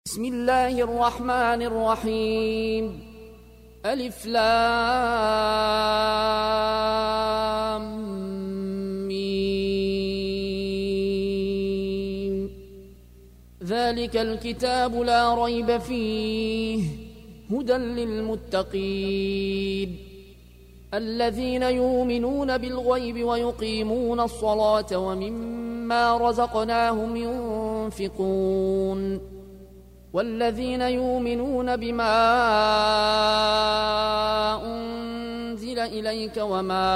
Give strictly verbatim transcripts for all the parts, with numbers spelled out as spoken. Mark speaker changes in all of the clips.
Speaker 1: بسم الله الرحمن الرحيم. ألف لام ميم. ذلك الكتاب لا ريب فيه هدى للمتقين الذين يؤمنون بالغيب ويقيمون الصلاة ومما رزقناهم ينفقون والذين يؤمنون بما أنزل إليك وما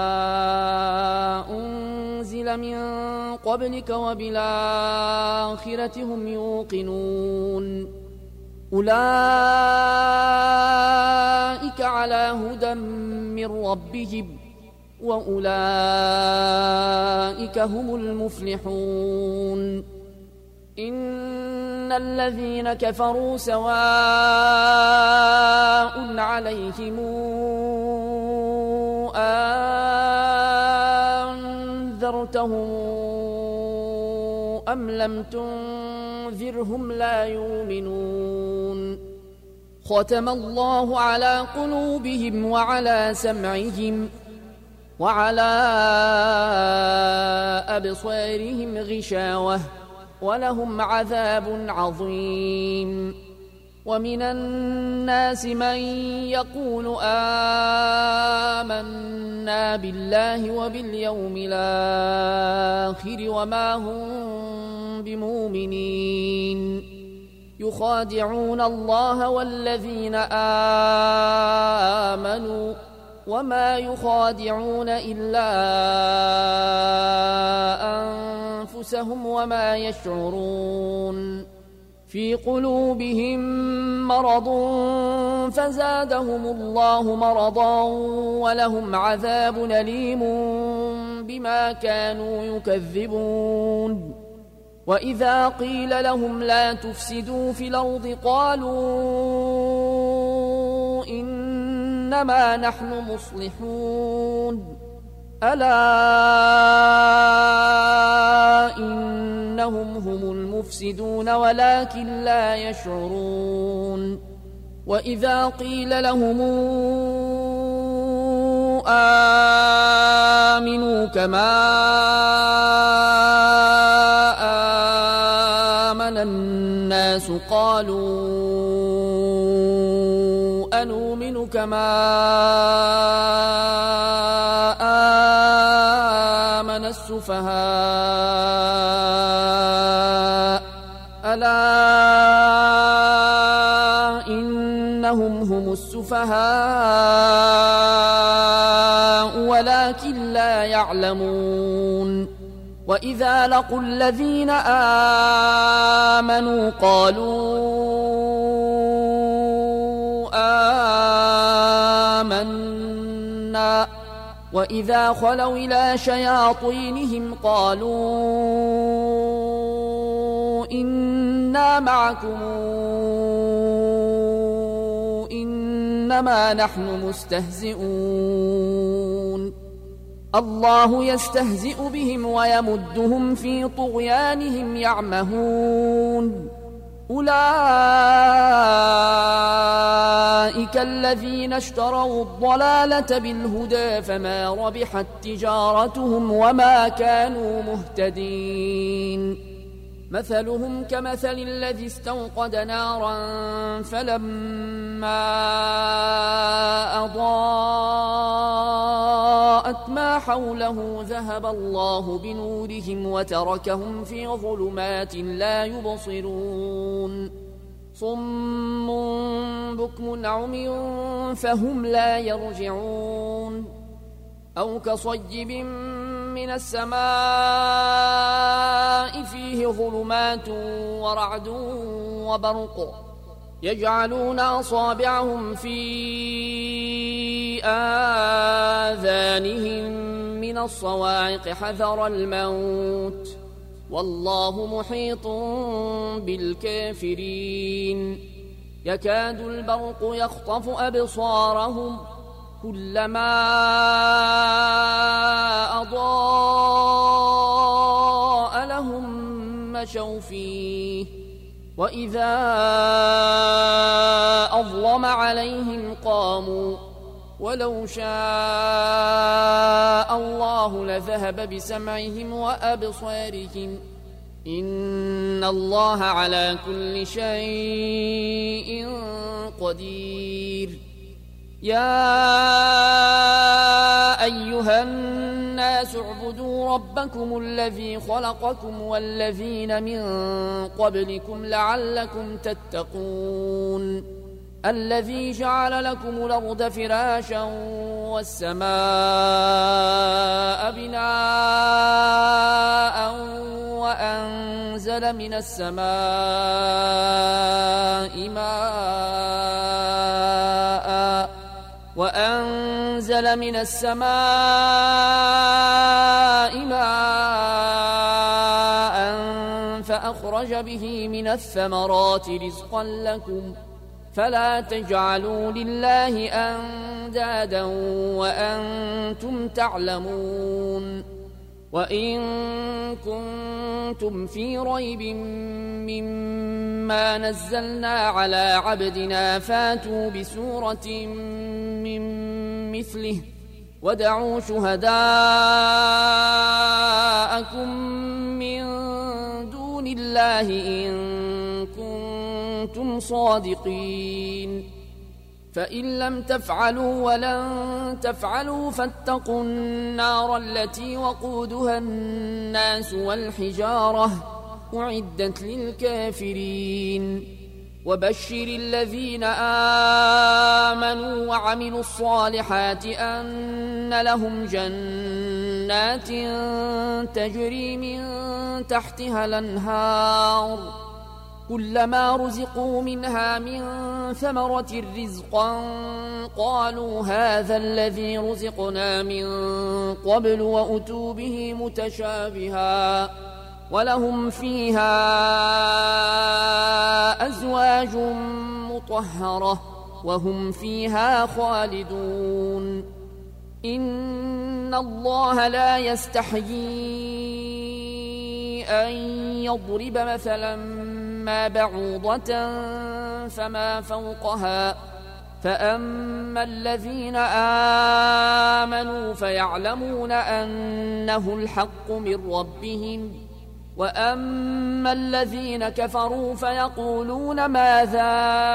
Speaker 1: أنزل من قبلك وبالآخرة هم يوقنون أولئك على هدى من ربهم وأولئك هم المفلحون. إن الذين كفروا سواء عليهم أنذرتهم أم لم تنذرهم لا يؤمنون. ختم الله على قلوبهم وعلى سمعهم وعلى أبصارهم غشاوة ولهم عذاب عظيم. ومن الناس من يقول آمنا بالله وباليوم الآخر وما هم بمؤمنين يخادعون الله والذين آمنوا وما يخادعون إلا أنفسهم وما يشعرون. في قلوبهم مرض فزادهم الله مرضا ولهم عذاب أليم بما كانوا يكذبون. وإذا قيل لهم لا تفسدوا في الأرض قالوا إنما نحن مصلحون ألا إنهم هم المفسدون ولكن لا يشعرون. وإذا قيل لهم آمنوا كما آمن الناس قالوا أنؤمن كما آمن السفهاء ألا إنهم هم السفهاء ولكن لا يعلمون. وإذا لقوا الذين آمنوا قالوا آمنا وإذا خلوا إلى شياطينهم قالوا إنا معكم إنما نحن مستهزئون. الله يستهزئ بهم ويمدهم في طغيانهم يعمهون. أولئك الذين اشتروا الضلالة بالهدى فما ربحت تجارتهم وما كانوا مهتدين. مثلهم كمثل الذي استوقد نارا فلما أضاءت ما حوله ذهب الله بنورهم وتركهم في ظلمات لا يبصرون. صم بكم عمي فهم لا يرجعون. أو كصيب من السماء فيه ظلمات ورعد وبرق يجعلون أصابعهم في آذانهم من الصواعق حذر الموت والله محيط بالكافرين. يكاد البرق يخطف أبصارهم كلما أضاء لهم مشوا فيه وإذا أظلم عليهم قاموا ولو شاء الله لذهب بسمعهم وأبصارهم إن الله على كل شيء قدير. يا أيها الناس اعبدوا ربكم الذي خلقكم والذين من قبلكم لعلكم تتقون الذي جعل لكم الأرض فراشا والسماء بناء وأنزل من السماء ماء وأنزل من السماء ماء فأخرج به من الثمرات رزقا لكم فلا تجعلوا لله أندادا وأنتم تعلمون. وإن كنتم في ريب مما نزلنا على عبدنا فاتوا بسورة من مثله وادعوا شهداءكم من دون الله إن كنتم صادقين. فإن لم تفعلوا ولن تفعلوا فاتقوا النار التي وقودها الناس والحجارة أعدت للكافرين. وبشر الذين آمنوا وعملوا الصالحات أن لهم جنات تجري من تحتها الأنهار كلما رزقوا منها من ثمرة رزقا قالوا هذا الذي رزقنا من قبل وأتوا به متشابها ولهم فيها أزواج مطهرة وهم فيها خالدون. إن الله لا يستحيي أن يضرب مثلا ما بعوضة فما فوقها فأما الذين آمنوا فيعلمون أنه الحق من ربهم وأما الذين كفروا فيقولون ماذا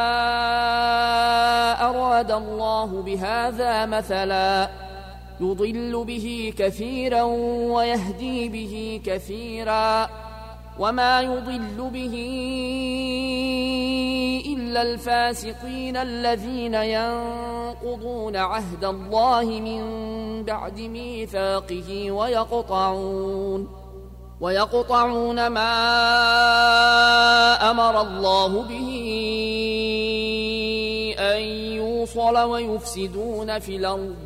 Speaker 1: أراد الله بهذا مثلا يضل به كثيرا ويهدي به كثيرا وما يضل به إلا الفاسقين الذين ينقضون عهد الله من بعد ميثاقه ويقطعون ويقطعون ما أمر الله به أن يوصل ويفسدون في الأرض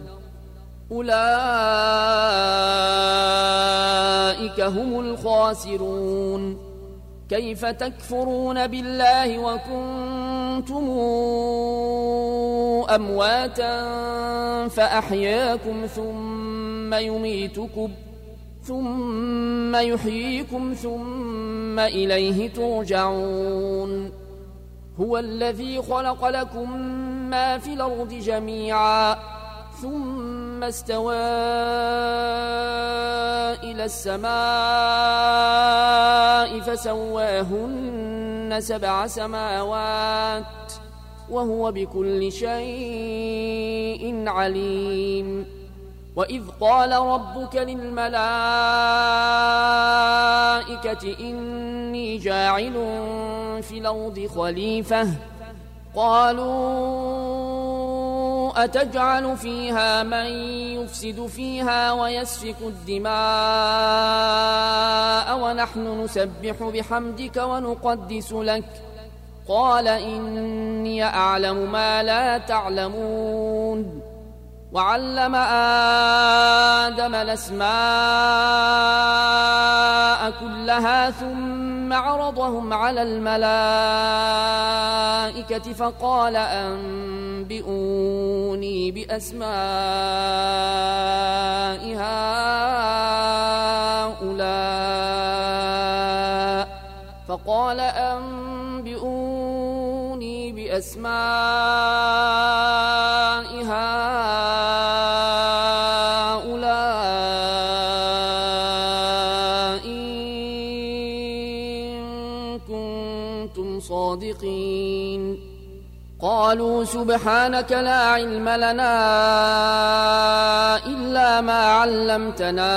Speaker 1: أولئك هم الخاسرون. كيف تكفرون بالله وكنتم أمواتا فأحياكم ثم يميتكم ثم يحييكم ثم إليه ترجعون. هو الذي خلق لكم ما في الأرض جميعا ثم استوى إلى السماء فسواهن سبع سماوات وهو بكل شيء عليم. وإذ قال ربك للملائكة إني جاعل في الأرض خليفة قالوا أتجعل فيها من يفسد فيها ويسفك الدماء ونحن نسبح بحمدك ونقدس لك قال إني أعلم ما لا تعلمون. وعلم آدم الأسماء كلها ثم عرضهم على الملائكة فقال أنبئوني بأسماء هؤلاء فقال أنبئوني بأسماء هؤلاء إن كنتم صادقين قالوا سبحانك لا علم لنا إلا ما علمتنا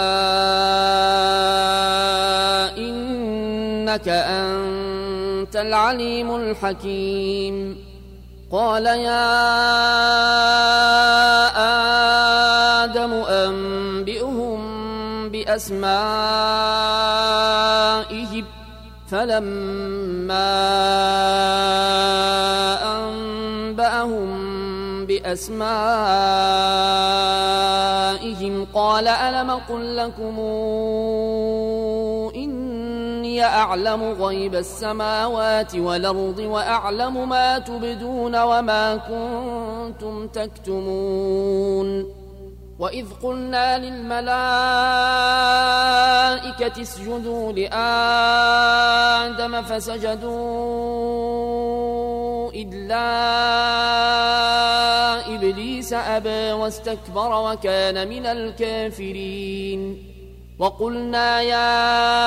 Speaker 1: إنك أنت العليم الحكيم قال يا آدم أنبئهم بأسمائهم فلما أنبأهم بأسمائهم قال ألم قل لكم إني أعلم غيب السماوات والأرض وأعلم ما تبدون وما كنتم تكتمون وإذ قلنا للملائكة اسجدوا لآدم فسجدوا إلا إبليس أبى واستكبر وكان من الكافرين وقلنا يا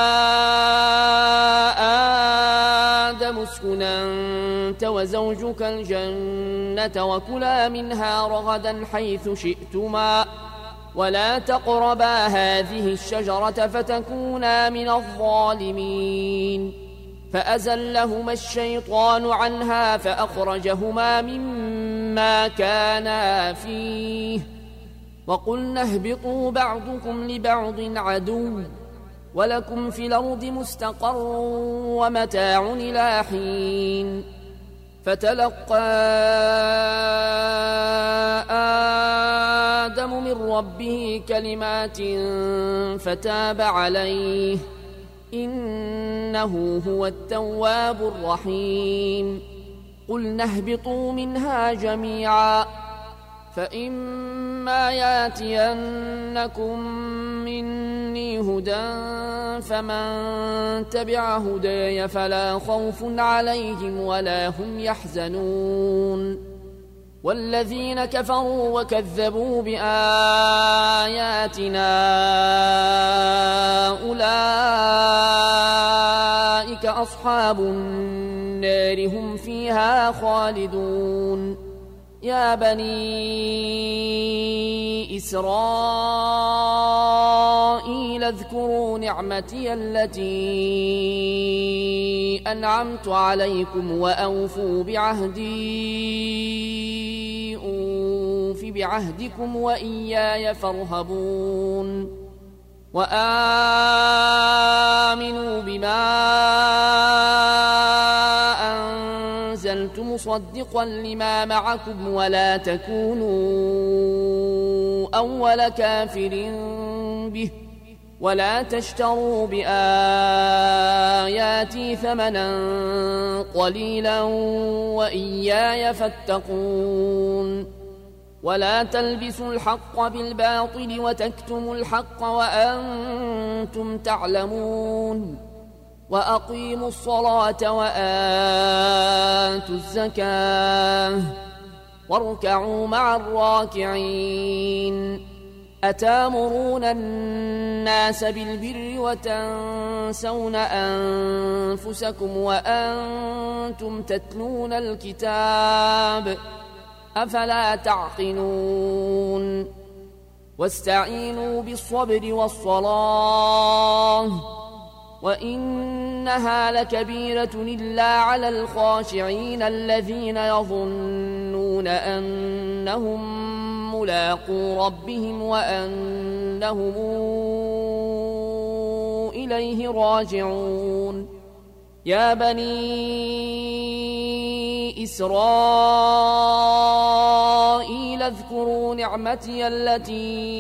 Speaker 1: آدم اسكن أنت وزوجك الجنة وكلا منها رغدا حيث شئتما ولا تقربا هذه الشجرة فتكونا من الظالمين فأزلهما الشيطان عنها فأخرجهما مما كانا فيه وقلنا اهبطوا بعضكم لبعض عدو ولكم في الأرض مستقر ومتاع إلى حين فتلقى آدم من ربه كلمات فتاب عليه إنه هو التواب الرحيم قلنا اهبطوا منها جميعا فإما ياتينكم مني هدى فمن تبع هداي فلا خوف عليهم ولا هم يحزنون والذين كفروا وكذبوا بآياتنا أولئك أصحاب النار هم فيها خالدون يا بني إسرائيل اذكروا نعمتي التي أنعمت عليكم وأوفوا بعهدي أوف بعهدكم وإياي فارهبون وآمنوا بما أنزلت مصدقا لما معكم ولا تكونوا أول كافر به ولا تشتروا بآياتي ثمنا قليلا وإياي فاتقون ولا تلبسوا الحق بالباطل وتكتموا الحق وأنتم تعلمون وأقيموا الصلاة وآتوا الزكاة واركعوا مع الراكعين أتامرون الناس بالبر وتنسون أنفسكم وأنتم تتلون الكتاب أفلا تعقلون واستعينوا بالصبر والصلاة وإنها لكبيرة إلا على الخاشعين الذين يظنون أنهم ملاقو ربهم وأنهم إليه راجعون يا بني إسرائيل اذكروا نعمتي التي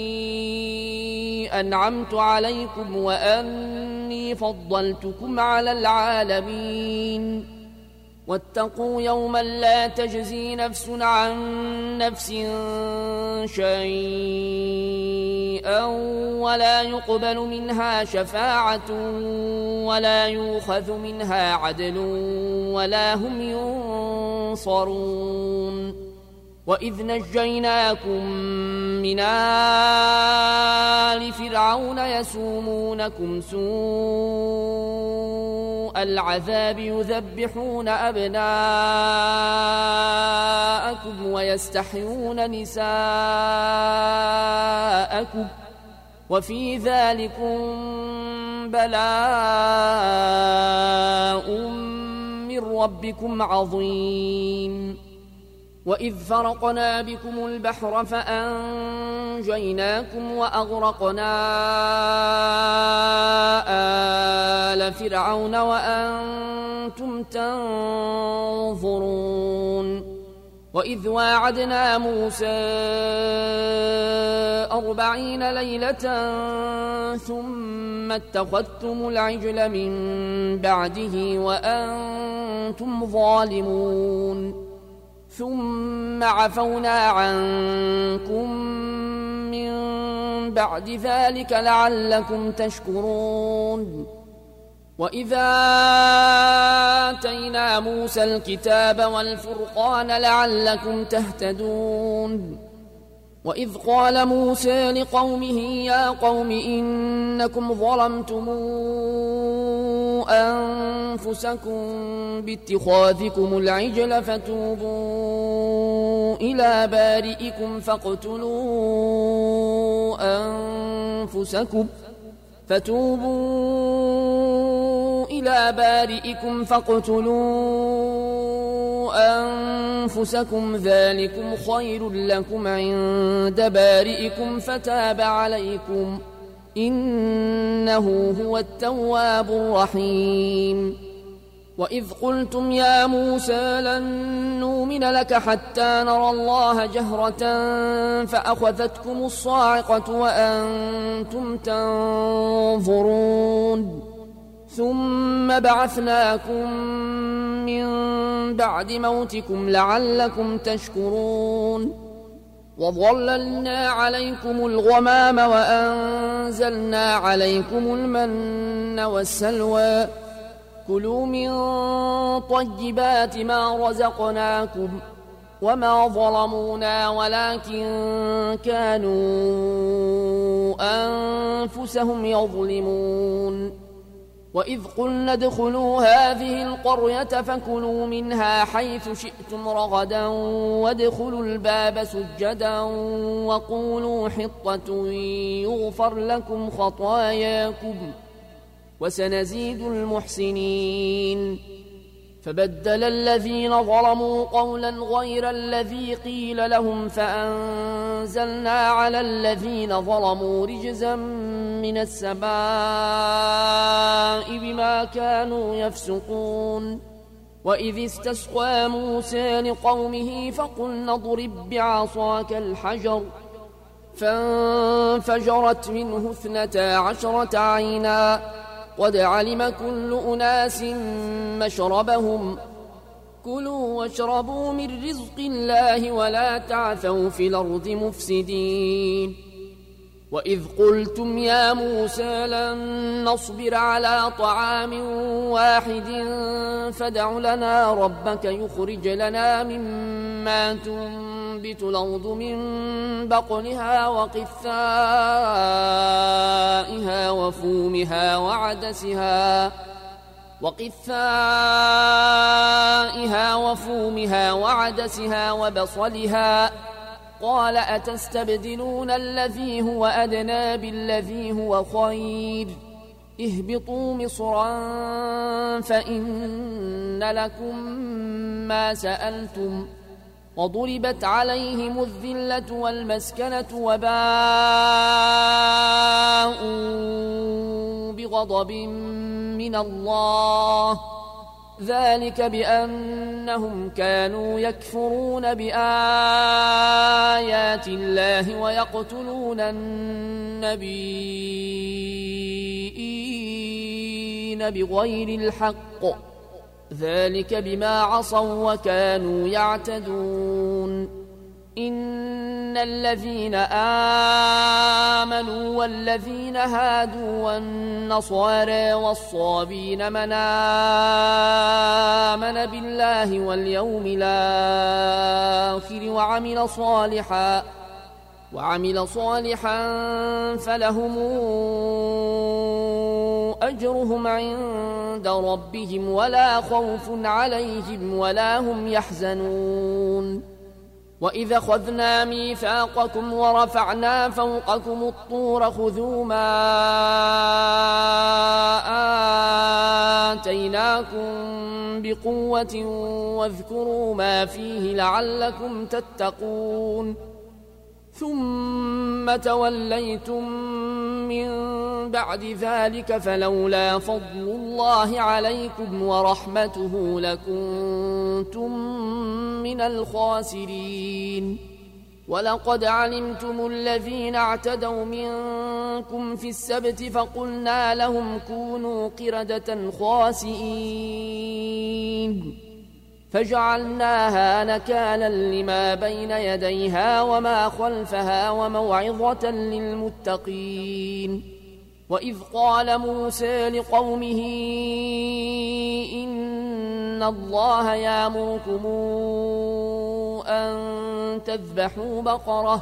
Speaker 1: أنعمت عليكم وأني فضلتكم على العالمين واتقوا يوما لا تجزي نفس عن نفس شيئا ولا يقبل منها شفاعة ولا يؤخذ منها عدل ولا هم ينصرون وإذ نجيناكم من آل فرعون يسومونكم سوء العذاب يذبحون أبناءكم ويستحيون نساءكم وفي ذلكم بلاء من ربكم عظيم وإذ فرقنا بكم البحر فأنجيناكم وأغرقنا آل فرعون وأنتم تنظرون وإذ واعدنا موسى أربعين ليلة ثم اتخذتم العجل من بعده وأنتم ظالمون ثم عفونا عنكم من بعد ذلك لعلكم تشكرون وإذا آتينا موسى الكتاب والفرقان لعلكم تهتدون وإذ قال موسى لقومه يا قوم إنكم ظلمتم أنفسكم باتخاذكم العجل فتوبوا إلى بارئكم فاقتلوا أنفسكم فتوبوا إلى بارئكم فاقتلوا أنفسكم ذلكم خير لكم عند بارئكم فتاب عليكم إنه هو التواب الرحيم وإذ قلتم يا موسى لن نؤمن لك حتى نرى الله جهرة فأخذتكم الصاعقة وأنتم تنظرون ثم بعثناكم من بعد موتكم لعلكم تشكرون وظللنا عليكم الغمام وأنزلنا عليكم المن والسلوى كلوا من طيبات ما رزقناكم وما ظلمونا ولكن كانوا أنفسهم يظلمون وإذ قلنا ادخلوا هذه القرية فكلوا منها حيث شئتم رغدا وادخلوا الباب سجدا وقولوا حطة يغفر لكم خطاياكم وسنزيد المحسنين فبدل الذين ظلموا قولا غير الذي قيل لهم فأنزلنا على الذين ظلموا رجزا من السماء بما كانوا يفسقون وإذ استسقى موسى لقومه فقلنا اضرب بعصاك الحجر فانفجرت منه اثنتا عشرة عينا قد علم كل أناس مشربهم كلوا واشربوا من رزق الله ولا تعثوا في الأرض مفسدين وإذ قلتم يا موسى لن نصبر على طعام واحد فادع لنا ربك يخرج لنا مما تنبت الأرض من بقلها وقثائها وفومها وعدسها وقثائها وفومها وعدسها وبصلها قال أتستبدلون الذي هو أدنى بالذي هو خير اهبطوا مصرا فإن لكم ما سألتم وضربت عليهم الذلة والمسكنة وباءوا بغضب من الله ذلك بأنهم كانوا يكفرون بآيات الله ويقتلون النبيين بغير الحق ذلك بما عصوا وكانوا يعتدون إن الذين آمنوا والذين هادوا والنصارى والصابين من آمن بالله واليوم الآخر وعمل صالحا وعمل صالحا فلهم أجرهم عند ربهم ولا خوف عليهم ولا هم يحزنون. وإذا أخذنا ميثاقكم ورفعنا فوقكم الطور خذوا ما آتيناكم بقوة واذكروا ما فيه لعلكم تتقون ثم توليتم من بعد ذلك فلولا فضل الله عليكم ورحمته لكنتم من الخاسرين. ولقد علمتم الذين اعتدوا منكم في السبت فقلنا لهم كونوا قردة خاسئين فجعلناها نكالا لما بين يديها وما خلفها وموعظة للمتقين. وإذ قال موسى لقومه إن الله يأمركم أن تذبحوا بقرة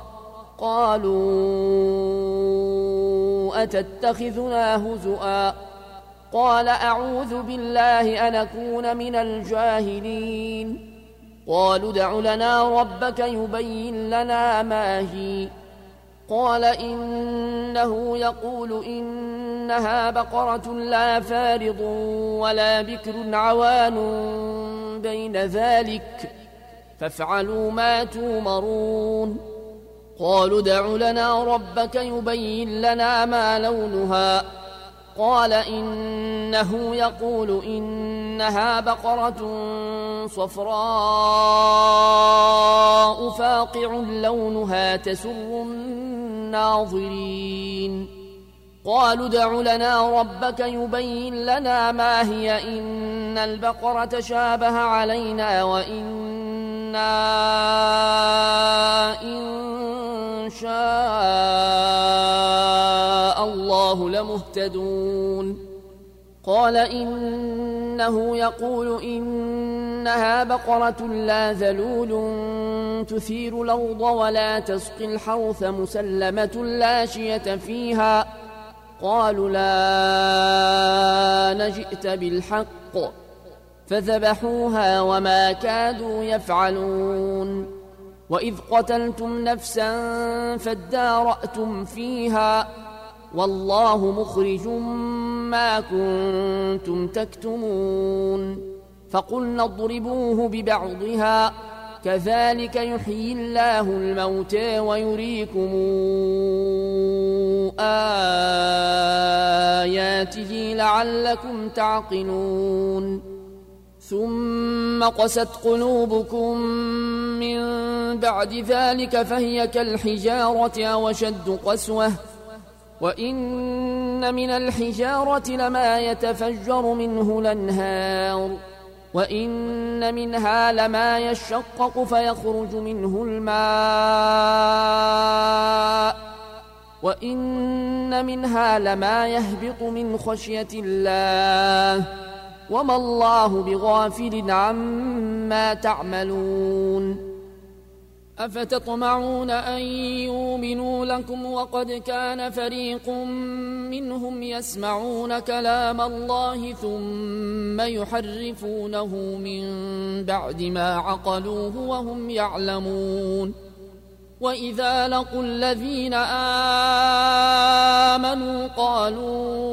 Speaker 1: قالوا أتتخذنا هزؤا قال أعوذ بالله أن أكون من الجاهلين. قالوا ادع لنا ربك يبين لنا ما هي قال إنه يقول إنها بقرة لا فارض ولا بكر عوان بين ذلك فافعلوا ما تومرون. قالوا ادع لنا ربك يبين لنا ما لونها قال إنه يقول إنها بقرة صفراء فاقع لونها تسر الناظرين. قالوا ادع لنا ربك يبين لنا ما هي إن البقرة شابه علينا وإنا إن شاء الله لمهتدون. قال إنه يقول إنها بقرة لا ذلول تثير الأرض ولا تسقي الحرث مسلمة لا شية فيها. قالوا لا نجئت بالحق فذبحوها وما كادوا يفعلون. وإذ قتلتم نفسا فادارأتم فيها والله مخرج ما كنتم تكتمون. فقلنا اضربوه ببعضها كذلك يحيي الله الموتى ويريكم آياته لعلكم تعقلون. ثم قست قلوبكم من بعد ذلك فهي كالحجارة أو أشد قسوة وإن من الحجارة لما يتفجر منه الأنهار وإن منها لما يشقق فيخرج منه الماء وإن منها لما يهبط من خشية الله وما الله بغافل عما تعملون. أفتطمعون أن يؤمنوا لكم وقد كان فريق منهم يسمعون كلام الله ثم يحرفونه من بعد ما عقلوه وهم يعلمون. وإذا لقوا الذين آمنوا قالوا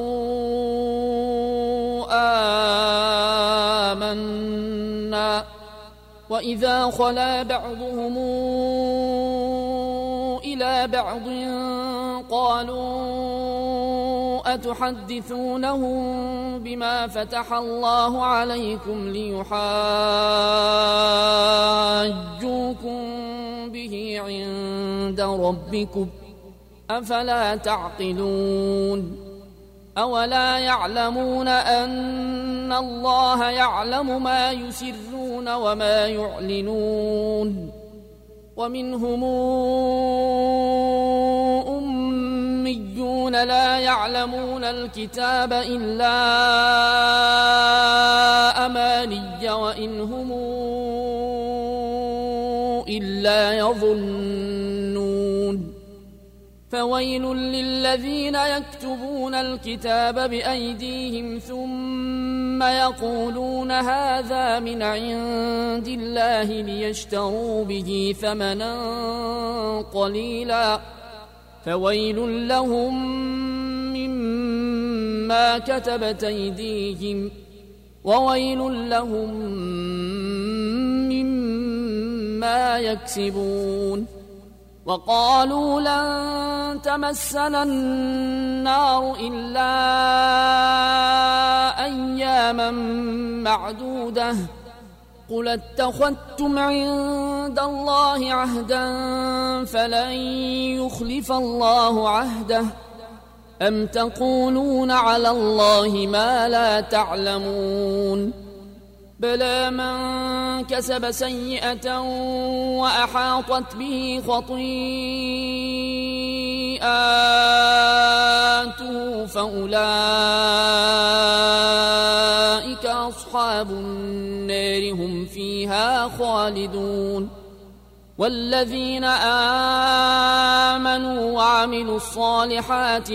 Speaker 1: آمنا وإذا خلا بعضهم إلى بعض قالوا أتحدثونهم بما فتح الله عليكم ليحاجوكم به عند ربكم أفلا تعقلون. أولا يعلمون أن الله يعلم ما يسرون وما يعلنون ومنهم أميون لا يعلمون الكتاب إلا أماني وإن هم إلا يظنون فويل للذين يكتبون الكتاب بأيديهم ثم يقولون هذا من عند الله ليشتروا به ثمنا قليلا فويل لهم مما كتبت أيديهم وويل لهم مما يكسبون وقالوا لن تمسنا النار إلا أياما معدودة قل اتخذتم عند الله عهدا فلن يخلف الله عهده أم تقولون على الله ما لا تعلمون بلى من كسب سيئة وأحاطت به خطيئاته فأولئك أصحاب النار هم فيها خالدون والذين آمنوا وعملوا الصالحات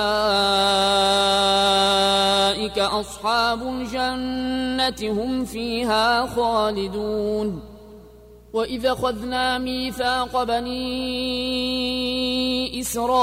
Speaker 1: أولئك أصحاب الجنة هم فيها خالدون وإذا أخذنا ميثاق بني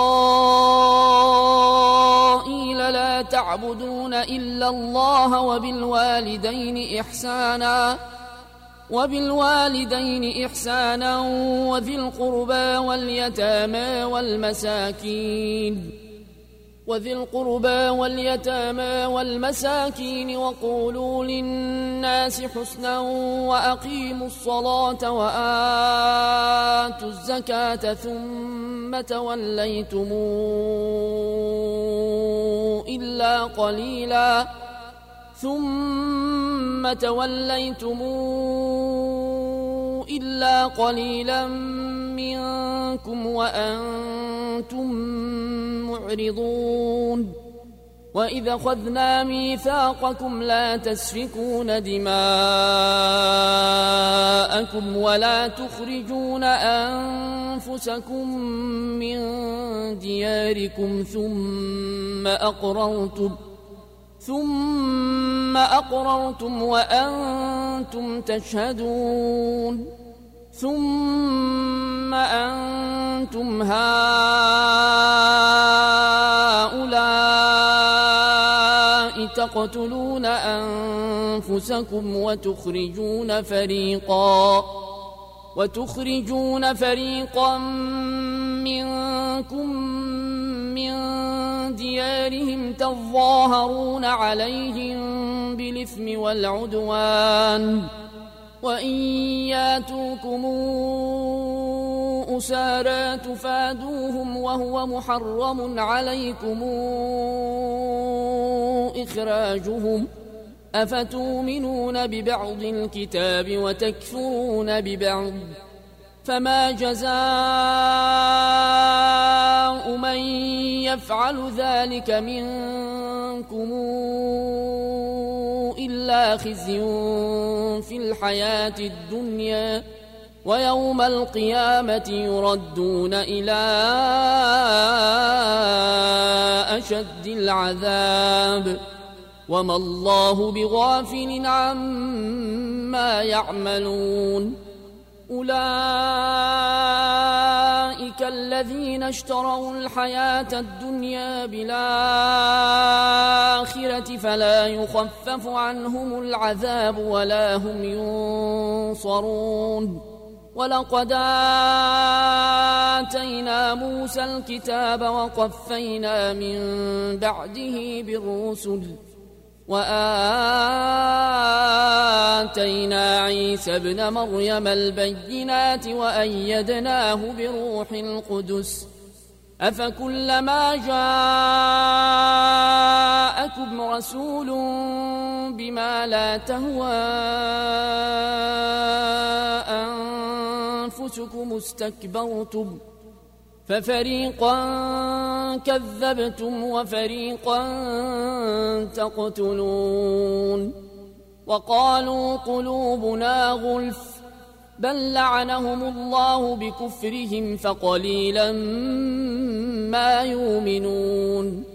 Speaker 1: إسرائيل لا تعبدون إلا الله وبالوالدين إحسانا وبالوالدين إحسانا وذي القربى واليتامى والمساكين وذي القربى واليتامى والمساكين وقولوا للناس حسنا وأقيموا الصلاة وآتوا الزكاة ثم توليتم إلا قليلا ثم توليتم إلا قليلا منكم وأنتم معرضون وإذا أخذنا ميثاقكم لا تسفكون دماءكم ولا تخرجون أنفسكم من دياركم ثم أقررتم ثم أقررتم وأنتم تشهدون ثم أنتم هؤلاء تقتلون أنفسكم وتخرجون فريقا وتخرجون فريقا منكم من ديارهم تظاهرون عليهم بالإثم والعدوان وإن ياتوكم أسارى تفادوهم وهو محرم عليكم إخراجهم أفتؤمنون ببعض الكتاب وتكفرون ببعض فما جزاء من يفعل ذلك منكم إلا خزي في الحياة الدنيا ويوم القيامة يردون إلى أشد العذاب وما الله بغافل عما يعملون أولئك الذين اشتروا الحياة الدنيا بالآخرة فلا يخفف عنهم العذاب ولا هم ينصرون ولقد آتينا موسى الكتاب وقفينا من بعده بالرسل وآتينا عيسى ابن مريم البينات وأيدناه بروح القدس أفكلما جاءكم رسول بما لا تهوى أنفسكم استكبرتم ففريقا كذبتم وفريقا تقتلون وقالوا قلوبنا غلف بل لعنهم الله بكفرهم فقليلا ما يؤمنون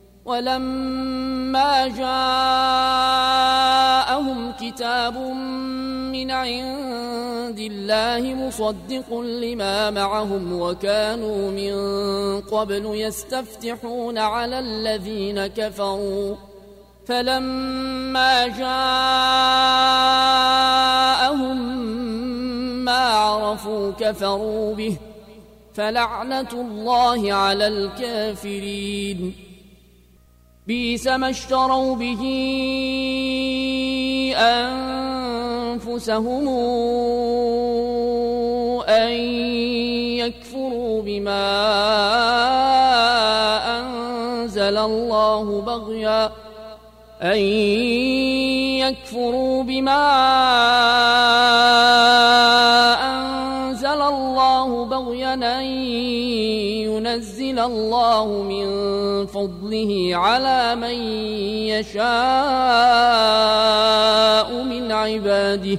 Speaker 1: ولما جاءهم كتاب من عند الله مصدق لما معهم وكانوا من قبل يستفتحون على الذين كفروا فلما جاءهم ما عرفوا كفروا به فلعنة الله على الكافرين بئس ما اشتروا به أنفسهم أن يكفروا بما أنزل الله بغيا أن يكفروا بما أنزل الله بغيا أن ينزل الله من فضله على من يشاء من عباده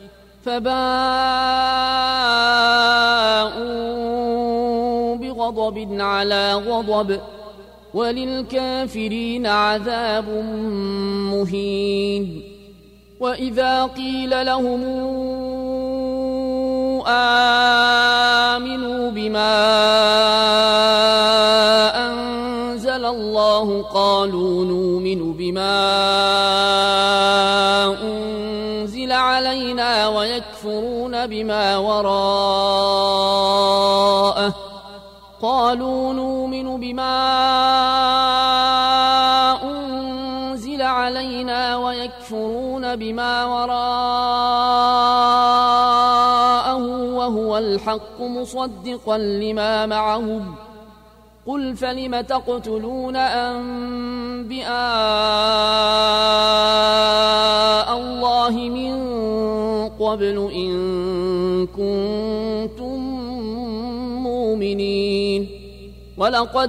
Speaker 1: فباءوا بغضب على غضب وللكافرين عذاب مهين وإذا قيل لهم آمنوا بما أنزل الله قالوا نؤمن بما أنزل علينا ويكفرون بما وراءه قالوا نؤمن بما أنزل علينا ويكفرون بما وراءه وهو الحق مصدقا لما معهم قل فلم تقتلون أنبياء الله من قبل إن كنتم مؤمنين ولقد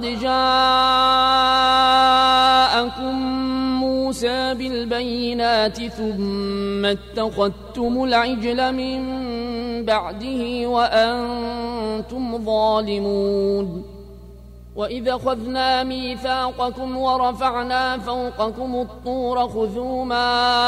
Speaker 1: جاءكم موسى بالبينات ثم اتخذتم العجل من بعده وأنتم ظالمون وإذا أخذنا ميثاقكم ورفعنا فوقكم الطور خذوا ما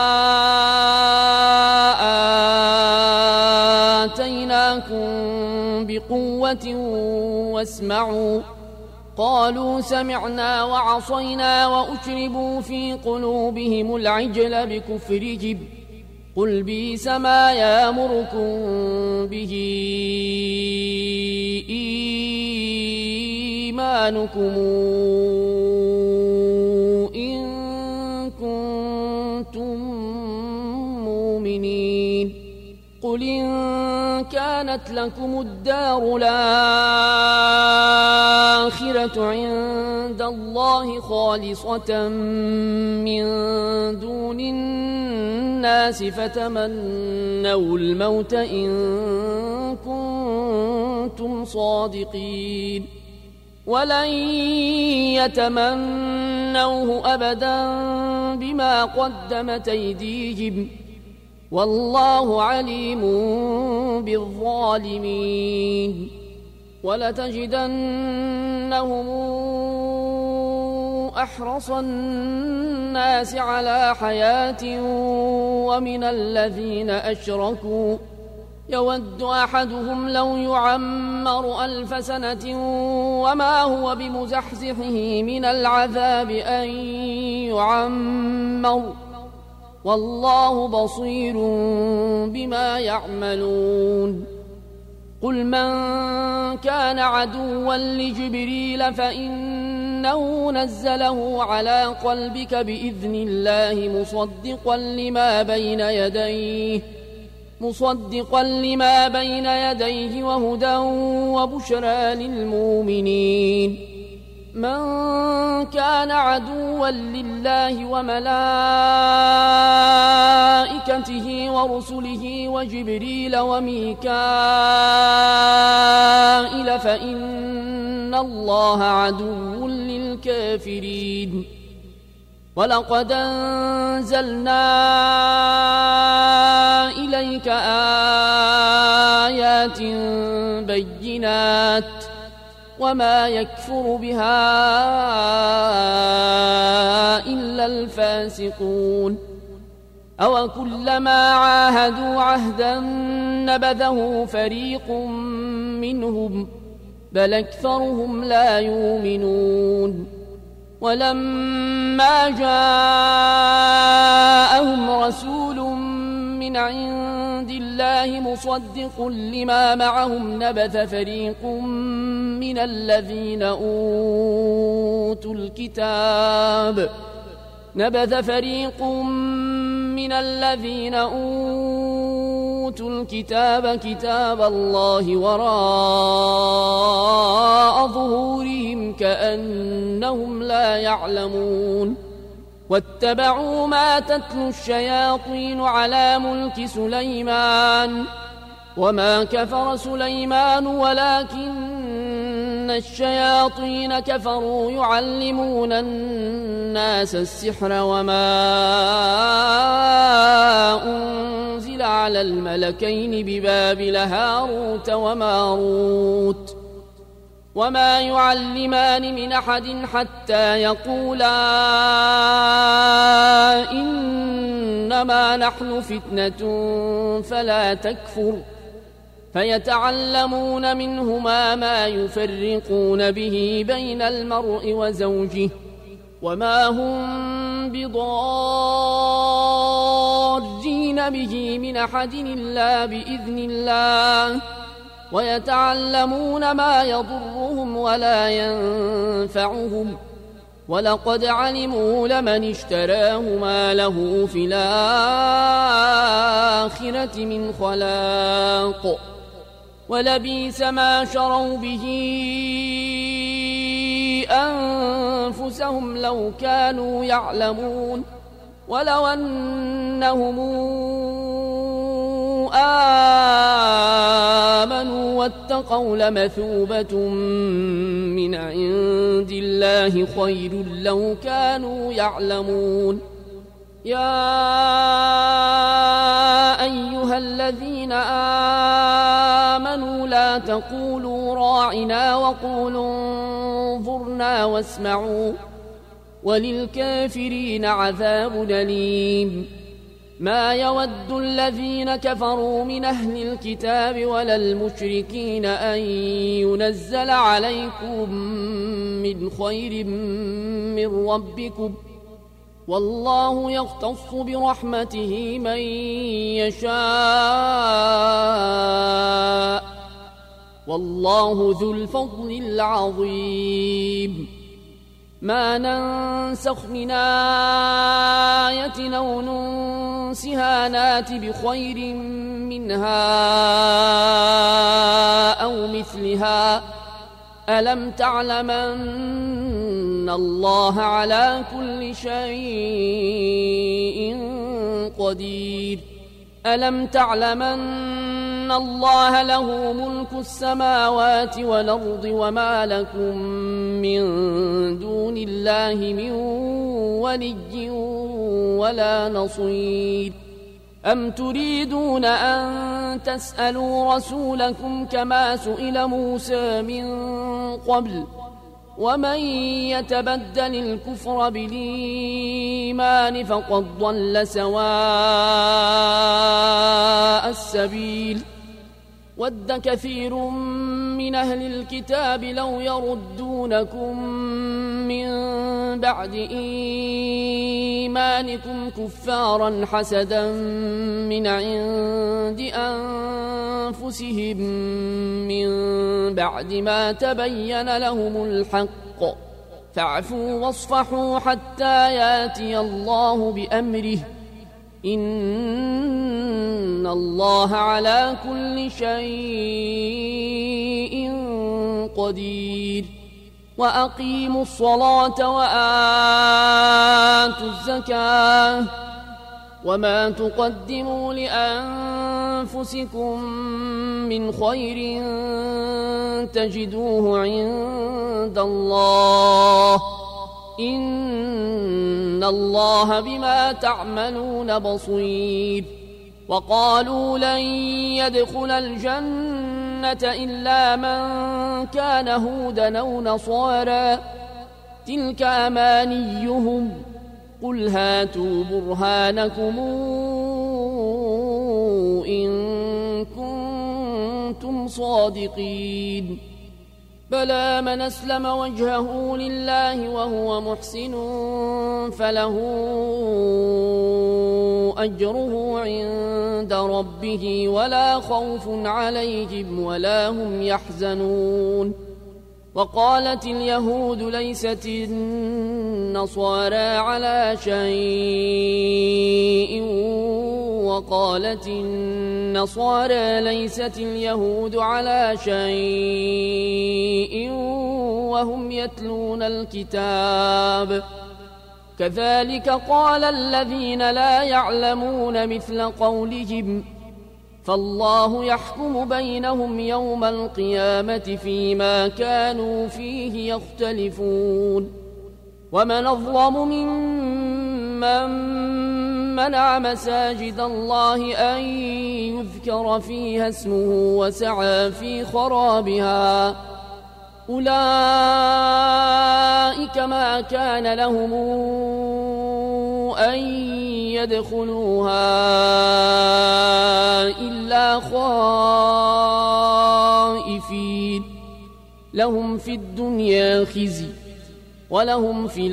Speaker 1: آتيناكم بقوة واسمعوا قالوا سمعنا وعصينا وأشربوا في قلوبهم العجل بكفرهم قل بئس ما يأمركم به إيمانكم إن كنتم مؤمنين قل إن كانت لكم الدار الآخرة عند الله خالصة من دون الناس فتمنوا الموت إن كنتم صادقين ولن يتمنوه أبدا بما قدمت أيديهم والله عليم بالظالمين ولتجدنهم أحرص الناس على حياة ومن الذين أشركوا يود أحدهم لو يعمر ألف سنة وما هو بمزحزحه من العذاب أن يعمر والله بصير بما يعملون قل من كان عدوا لجبريل فإنه نزله على قلبك بإذن الله مصدقا لما بين يديه مصدقا لما بين يديه وهدى وبشرى للمؤمنين من كان عدوا لله وملائكته ورسله وجبريل وميكائيل فإن الله عدو للكافرين ولقد أنزلنا إليك آيات بينات وما يكفر بها إلا الفاسقون أو كلما عاهدوا عهدا نبذه فريق منهم بل أكثرهم لا يؤمنون ولما جاءهم رسول من عند الله مصدق لما معهم نبذ فريق من الذين أوتوا الكتاب نبذ فريق من الذين أوتوا الكتاب كتاب الله وراء ظهورهم كأنهم لا يعلمون واتبعوا ما تتلو الشياطين على ملك سليمان وما كفر سليمان ولكن الشياطين كفروا يعلمون الناس السحر وما أنزل على الملكين ببابل هاروت وماروت وما يعلمان من أحد حتى يقولا إنما نحن فتنة فلا تكفر فيتعلمون منهما ما يفرقون به بين المرء وزوجه وما هم بضارين به من أحد إلا بإذن الله ويتعلمون ما يضرهم ولا ينفعهم ولقد علموا لمن اشتراه ما له في الآخرة من خلاق ولبئس ما شروا به أنفسهم لو كانوا يعلمون ولو أنهم آمنوا واتقوا لمثوبة من عند الله خير لو كانوا يعلمون يا أيها الذين آمنوا لا تقولوا راعنا وقولوا انظرنا واسمعوا وللكافرين عذاب أليم ما يود الذين كفروا من أهل الكتاب ولا المشركين أن ينزل عليكم من خير من ربكم والله يختص برحمته من يشاء والله ذو الفضل العظيم ما ننسخ من آية أو ننسها نات بخير منها أو مثلها ألم تعلم أن الله على كل شيء قدير ألم تعلم أن الله له ملك السماوات والأرض وما لكم من دون الله من ولي ولا نصير أم تريدون أن تسألوا رسولكم كما سئل موسى من قبل ومن يتبدل الكفر بالإيمان فقد ضل سواء السبيل ود كثير من أهل الكتاب لو يردونكم من بعد إيمانكم كفارا حسدا من عند أنفسهم من بعد ما تبين لهم الحق فاعفوا واصفحوا حتى ياتي الله بأمره إن الله على كل شيء قدير وأقيموا الصلاة وآتوا الزكاة وما تقدموا لأنفسكم من خير تجدوه عند الله إن الله بما تعملون بصير. وقالوا لن يدخل الجنة إلا من كان هودا أو نصارى تلك أمانيهم قل هاتوا برهانكم إن كنتم صادقين. بلى من أسلم وجهه لله وهو محسن فله أجره عند ربه ولا خوف عليهم ولا هم يحزنون. وقالت اليهود ليست النصارى على شيء وقالت النصارى ليست اليهود على شيء وهم يتلون الكتاب كذلك قال الذين لا يعلمون مثل قولهم فالله يحكم بينهم يوم القيامة فيما كانوا فيه يختلفون. ومن أظلم ممن منع مساجد الله أن يذكر فيها اسمه وسعى في خرابها أولئك ما كان لهم أن يدخلوها إلا خائفين لهم في الدنيا خزي ولهم في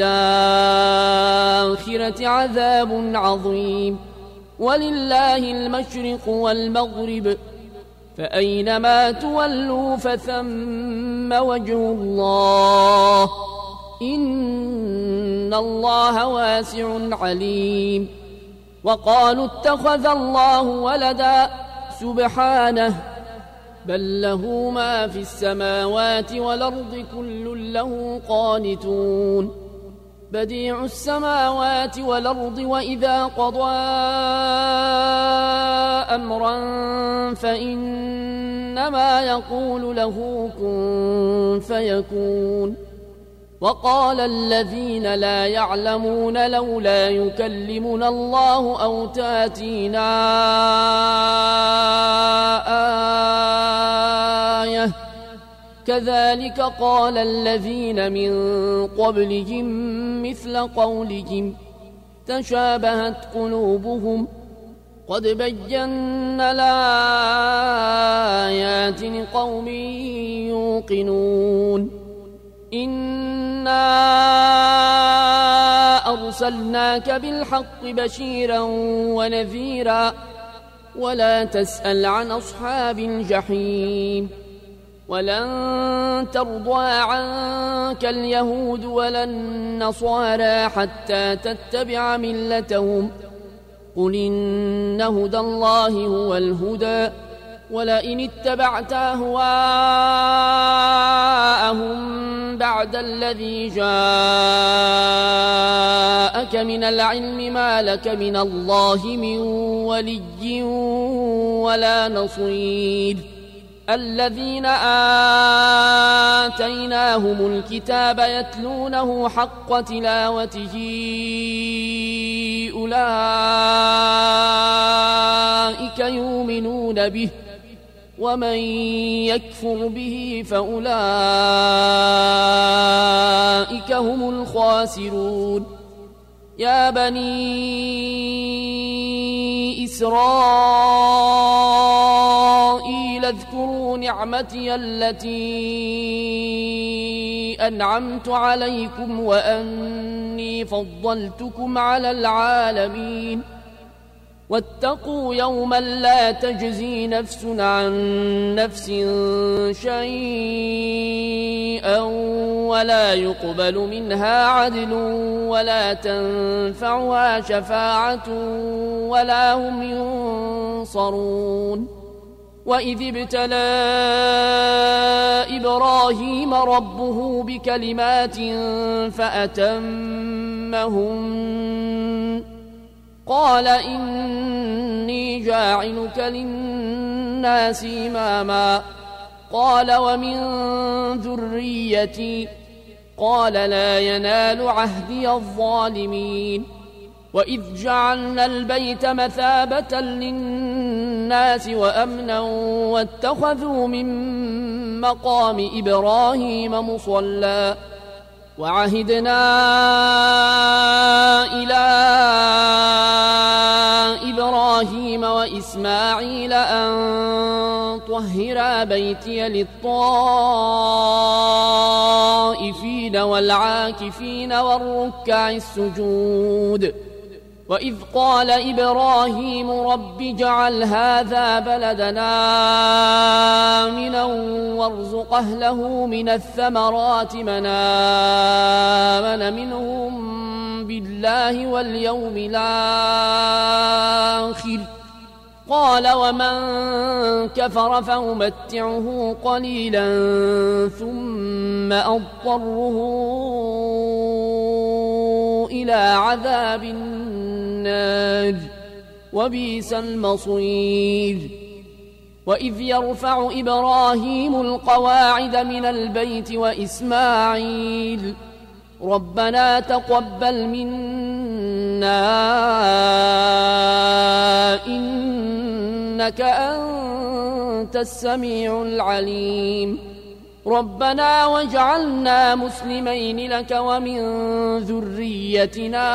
Speaker 1: الآخرة عذاب عظيم. ولله المشرق والمغرب فأينما تولوا فثم وجه الله إن الله واسع عليم. وقالوا اتخذ الله ولدا سبحانه بل له ما في السماوات والأرض كل له قانتون. بديع السماوات والأرض وإذا قضى أمرا فإنما يقول له كن فيكون. وقال الذين لا يعلمون لولا يكلمنا الله أو تاتينا آية كذلك قال الذين من قبلهم مثل قولهم تشابهت قلوبهم قد بينا الآيات لقوم يوقنون. إنا أرسلناك بالحق بشيرا ونذيرا ولا تسأل عن أصحاب الجحيم. ولن ترضى عنك اليهود ولا النصارى حتى تتبع ملتهم قل إن هدى الله هو الهدى ولئن اتبعت أهواءهم بعد الذي جاءك من العلم ما لك من الله من ولي ولا نصير. الذين آتيناهم الكتاب يتلونه حق تلاوته أولئك يؤمنون به ومن يكفر به فأولئك هم الخاسرون. يا بني إسرائيل اذكروا نعمتي التي أنعمت عليكم وأني فضلتكم على العالمين. واتقوا يوما لا تجزي نفس عن نفس شيئا ولا يقبل منها عدل ولا تنفعها شفاعة ولا هم ينصرون. وإذ ابتلى إبراهيم ربه بكلمات فأتمهن قال إني جاعلك للناس إماما قال ومن ذريتي قال لا ينال عهدي الظالمين وإذ جعلنا البيت مثابة للناس وأمنا واتخذوا من مقام إبراهيم مصلى وعهدنا إلى إبراهيم وإسماعيل أن طهرا بيتي للطائفين والعاكفين والركع السجود وإذ قال إبراهيم رب اجعل هذا بلدنا آمنا وارزق أهله من الثمرات من آمن منهم بالله واليوم الآخر قال ومن كفر فأمتعه قليلا ثم أضطره إلى عذاب النار وبئس المصير وإذ يرفع إبراهيم القواعد من البيت وإسماعيل ربنا تقبل منا إنك أنت السميع العليم ربنا واجعلنا مسلمين لك ومن ذريتنا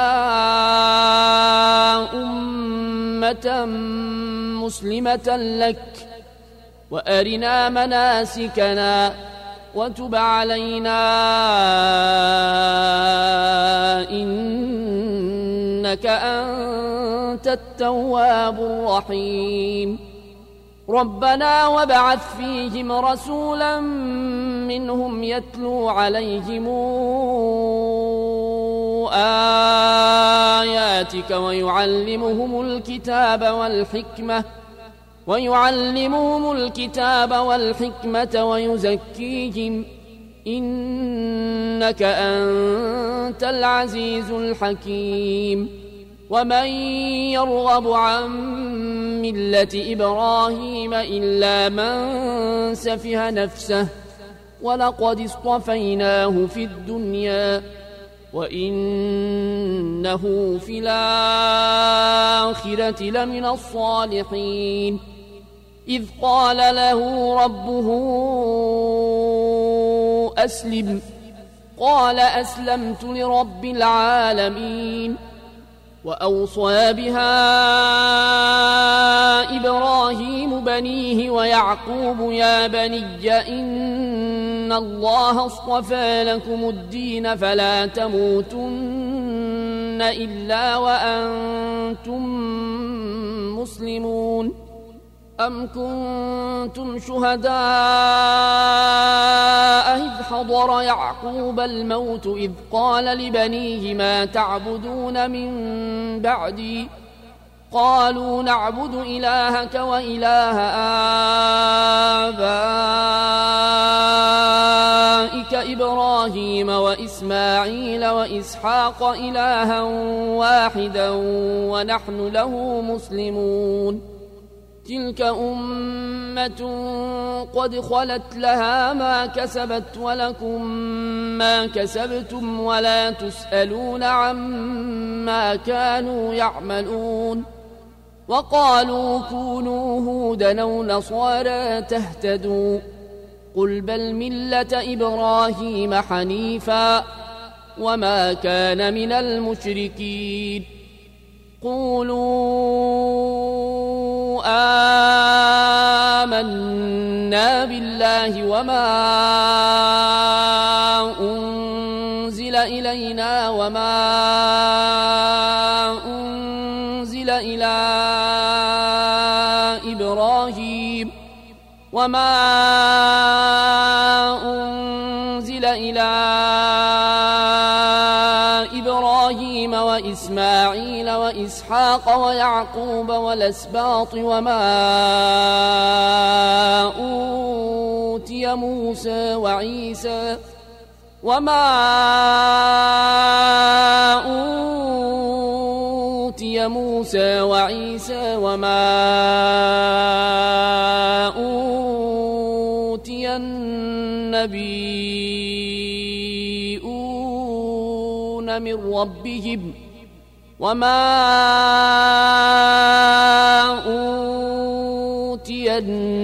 Speaker 1: أمة مسلمة لك وأرنا مناسكنا وتب علينا إنك أنت التواب الرحيم ربنا وابعث فيهم رسولا منهم يتلو عليهم آياتك ويعلمهم الكتاب والحكمة ويعلمهم الكتاب والحكمة ويزكيهم إنك أنت العزيز الحكيم ومن يرغب عن ملة إبراهيم إلا من سفه نفسه ولقد اصطفيناه في الدنيا وإنه في الآخرة لمن الصالحين إذ قال له ربه أسلم قال أسلمت لرب العالمين وأوصى بها إبراهيم بنيه ويعقوب يا بني إن الله اصطفى لكم الدين فلا تموتن إلا وأنتم مسلمون أم كنتم شهداء إذ حضر يعقوب الموت إذ قال لبنيه ما تعبدون من بعدي قالوا نعبد إلهك وإله آبائك إبراهيم وإسماعيل وإسحاق إلها واحدا ونحن له مسلمون تلك أمة قد خلت لها ما كسبت ولكم ما كسبتم ولا تسألون عما كانوا يعملون وقالوا كونوا هودا أو نصارى تهتدوا قل بل ملة إبراهيم حنيفا وما كان من المشركين قولوا آمنا بالله وما أنزل إلينا وما أنزل إلى إبراهيم وما أنزل إلى إبراهيم وإسماعيل وإسحاق ويعقوب والأسباط وما أوتي موسى وعيسى وما أوتي أوتي موسى وعيسى وما أوتي النبيون من ربهم وما أوتي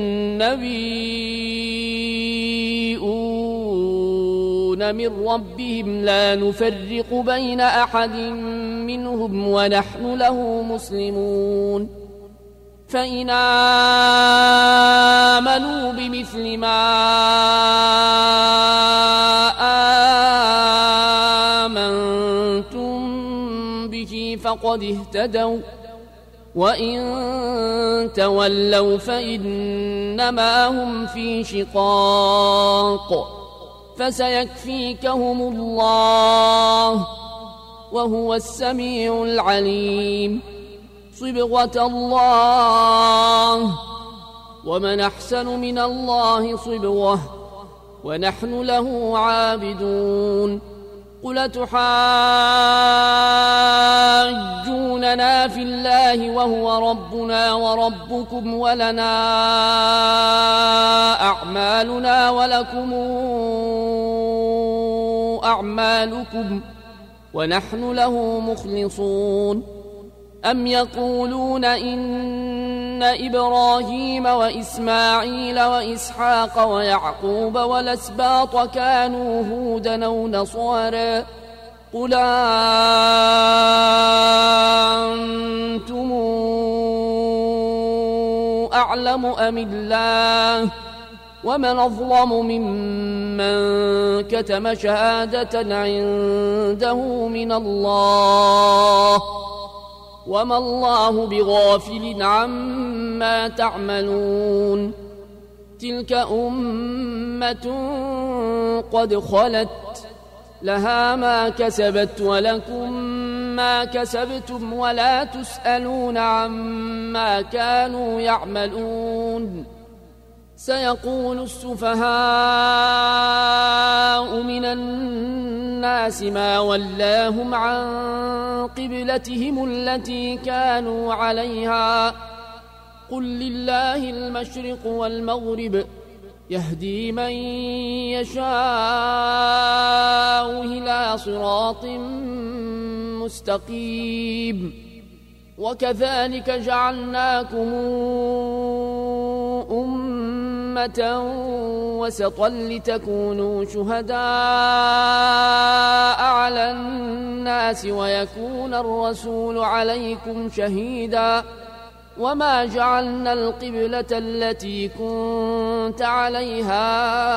Speaker 1: النبيون من ربهم لا نفرق بين أحد منهم ونحن له مسلمون فإن آمنوا بمثل ما آمنتم به فقد اهتدوا وإن تولوا فإنما هم في شقاق فسيكفيكهم الله وهو السميع العليم صبغة الله ومن أحسن من الله صبغة ونحن له عابدون قل تحاجوننا في الله وهو ربنا وربكم ولنا أعمالنا ولكم أعمالكم ونحن له مخلصون أم يقولون إن إبراهيم وإسماعيل وإسحاق ويعقوب والأسباط كانوا هودا أو نصارى قل أنتم أعلم أم الله ومن أظلم ممن كتم شهادة عنده من الله وما الله بغافل عما تعملون تلك أمة قد خلت لها ما كسبت ولكم ما كسبتم ولا تسألون عما كانوا يعملون سيقول السفهاء من الناس ما ولاهم عن قبلتهم التي كانوا عليها قل لله المشرق والمغرب يهدي من يشاء إلى صراط مستقيم وكذلك جعلناكم أمة وسطا لتكونوا شهداء على الناس ويكون الرسول عليكم شهيدا وما جعلنا القبلة التي كنت عليها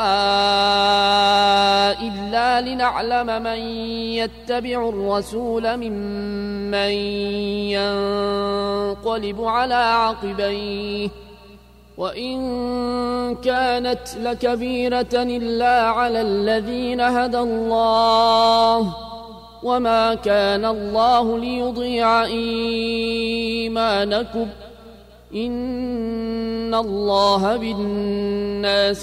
Speaker 1: إلا لنعلم من يتبع الرسول ممن ينقلب على عقبيه وإن كانت لكبيرة إلا على الذين هدى الله وما كان الله ليضيع إيمانكم إن الله بالناس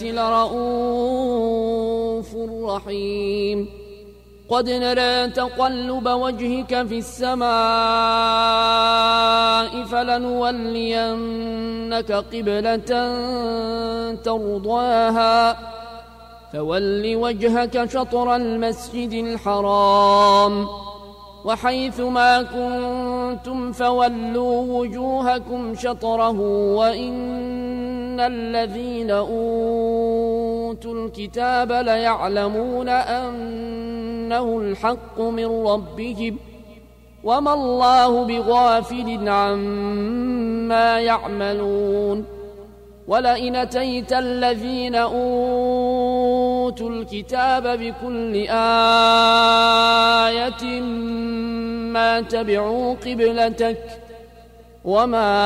Speaker 1: لرؤوف رحيم قد نرى تقلب وجهك في السماء فلنولينك قبلة ترضاها فول وجهك شطر المسجد الحرام وحيث ما كنتم فولوا وجوهكم شطره وإن الذين أوتوا الكتاب ليعلمون أنه الحق من ربهم وما الله بغافل عما يعملون ولئن أتيت الذين أوتوا الكتاب بكل آية ما تبعوا قبلتك وما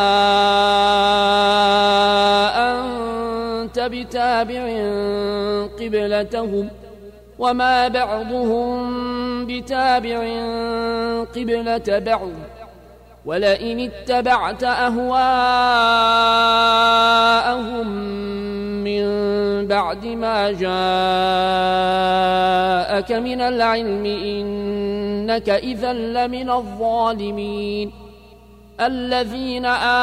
Speaker 1: أنت بتابع قبلتهم وما بعضهم بتابع قبلة بعض ولئن اتبعت أهواءهم من بعد ما جاءك من العلم إنك إذا لمن الظالمين الذين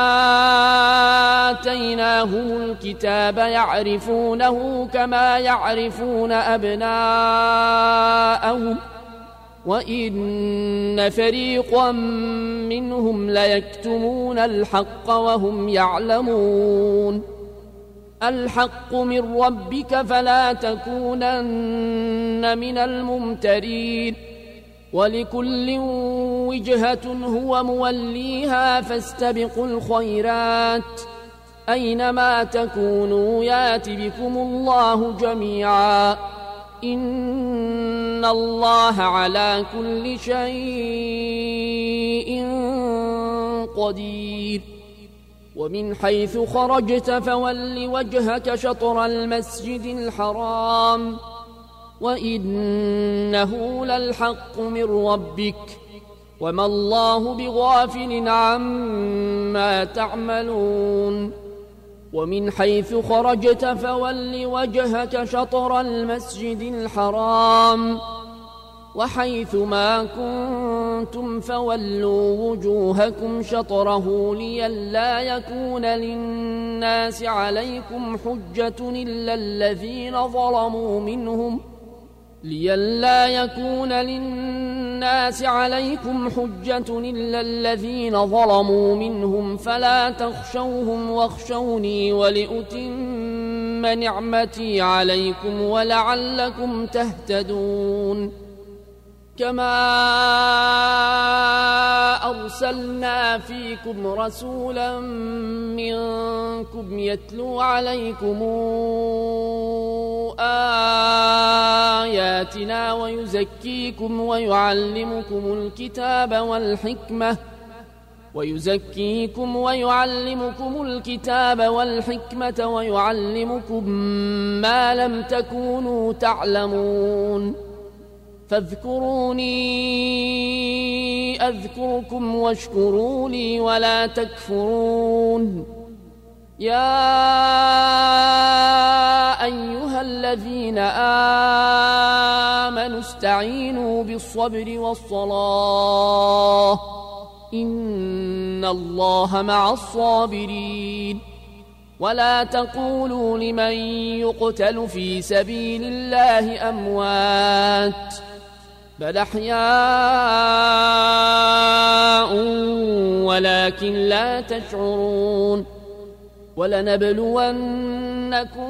Speaker 1: آتيناهم الكتاب يعرفونه كما يعرفون أبناءهم وإن فريقا منهم ليكتمون الحق وهم يعلمون الحق من ربك فلا تكونن من الممترين ولكل وجهة هو موليها فاستبقوا الخيرات أينما تكونوا يات بكم الله جميعا إن الله على كل شيء قدير ومن حيث خرجت فول وجهك شطر المسجد الحرام وإنه للحق من ربك وما الله بغافل عما تعملون ومن حيث خرجت فول وجهك شطر المسجد الحرام وحيث ما كنتم فولوا وجوهكم شطره لئلا يكون للناس عليكم حجة إلا الذين ظلموا منهم لئلا يكون للناس عليكم حجة إلا الذين ظلموا منهم فلا تخشوهم واخشوني ولأتم نعمتي عليكم ولعلكم تهتدون كما أرسلنا فيكم رسولا منكم يتلو عليكم آياتنا ويزكيكم ويعلمكم الكتاب والحكمة ويزكيكم ويعلمكم الكتاب والحكمة ويعلمكم ما لم تكونوا تعلمون فاذكروني أذكركم واشكروا لي ولا تكفرون يا أيها الذين آمنوا استعينوا بالصبر والصلاة إن الله مع الصابرين ولا تقولوا لمن يقتل في سبيل الله أموات بل أحياء ولكن لا تشعرون ولنبلونكم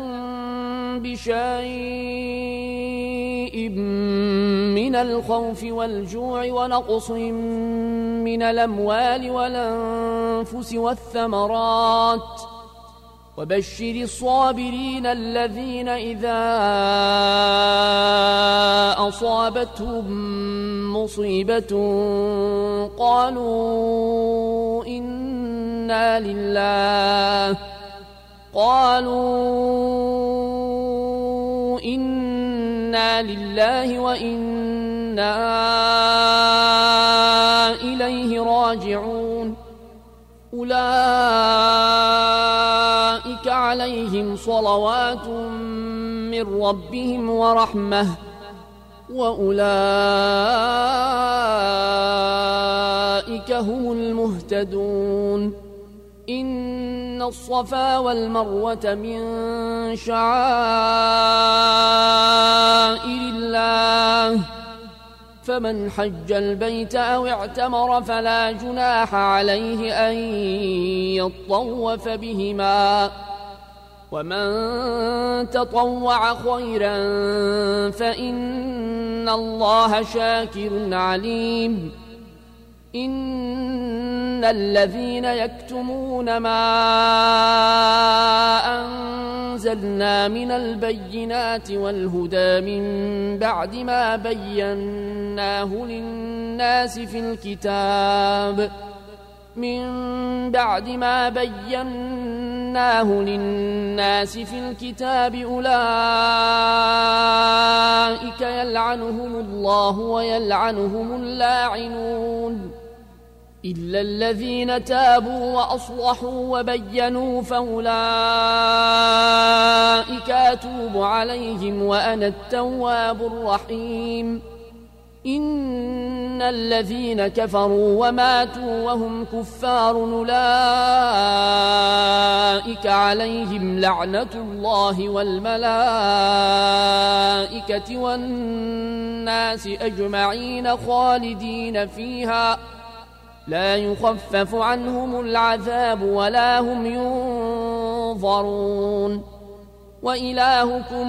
Speaker 1: بشيء من الخوف والجوع ونقص من الأموال والأنفس والثمرات وبشر الصابرين الذين إذا أصابتهم مصيبة قالوا إنا لله قالوا إنا لله وإنا إليه راجعون أولئك عليهم صلوات من ربهم ورحمة وأولئك هم المهتدون إن الصفا والمروة من شعائر الله فمن حج البيت أو اعتمر فلا جناح عليه أن يطوف بهما ومن تطوع خيرا فإن الله شاكر عليم إن الذين يكتمون ما أنزلنا من البينات والهدى من بعد ما بيناه للناس في الكتاب من بعد ما بيناه للناس في الكتاب أولئك يلعنهم الله ويلعنهم اللاعنون إلا الذين تابوا وأصلحوا وبينوا فأولئك أتوب عليهم وأنا التواب الرحيم إن الذين كفروا وماتوا وهم كفار أولئك عليهم لعنة الله والملائكة والناس أجمعين خالدين فيها لا يخفف عنهم العذاب ولا هم ينظرون وإلهكم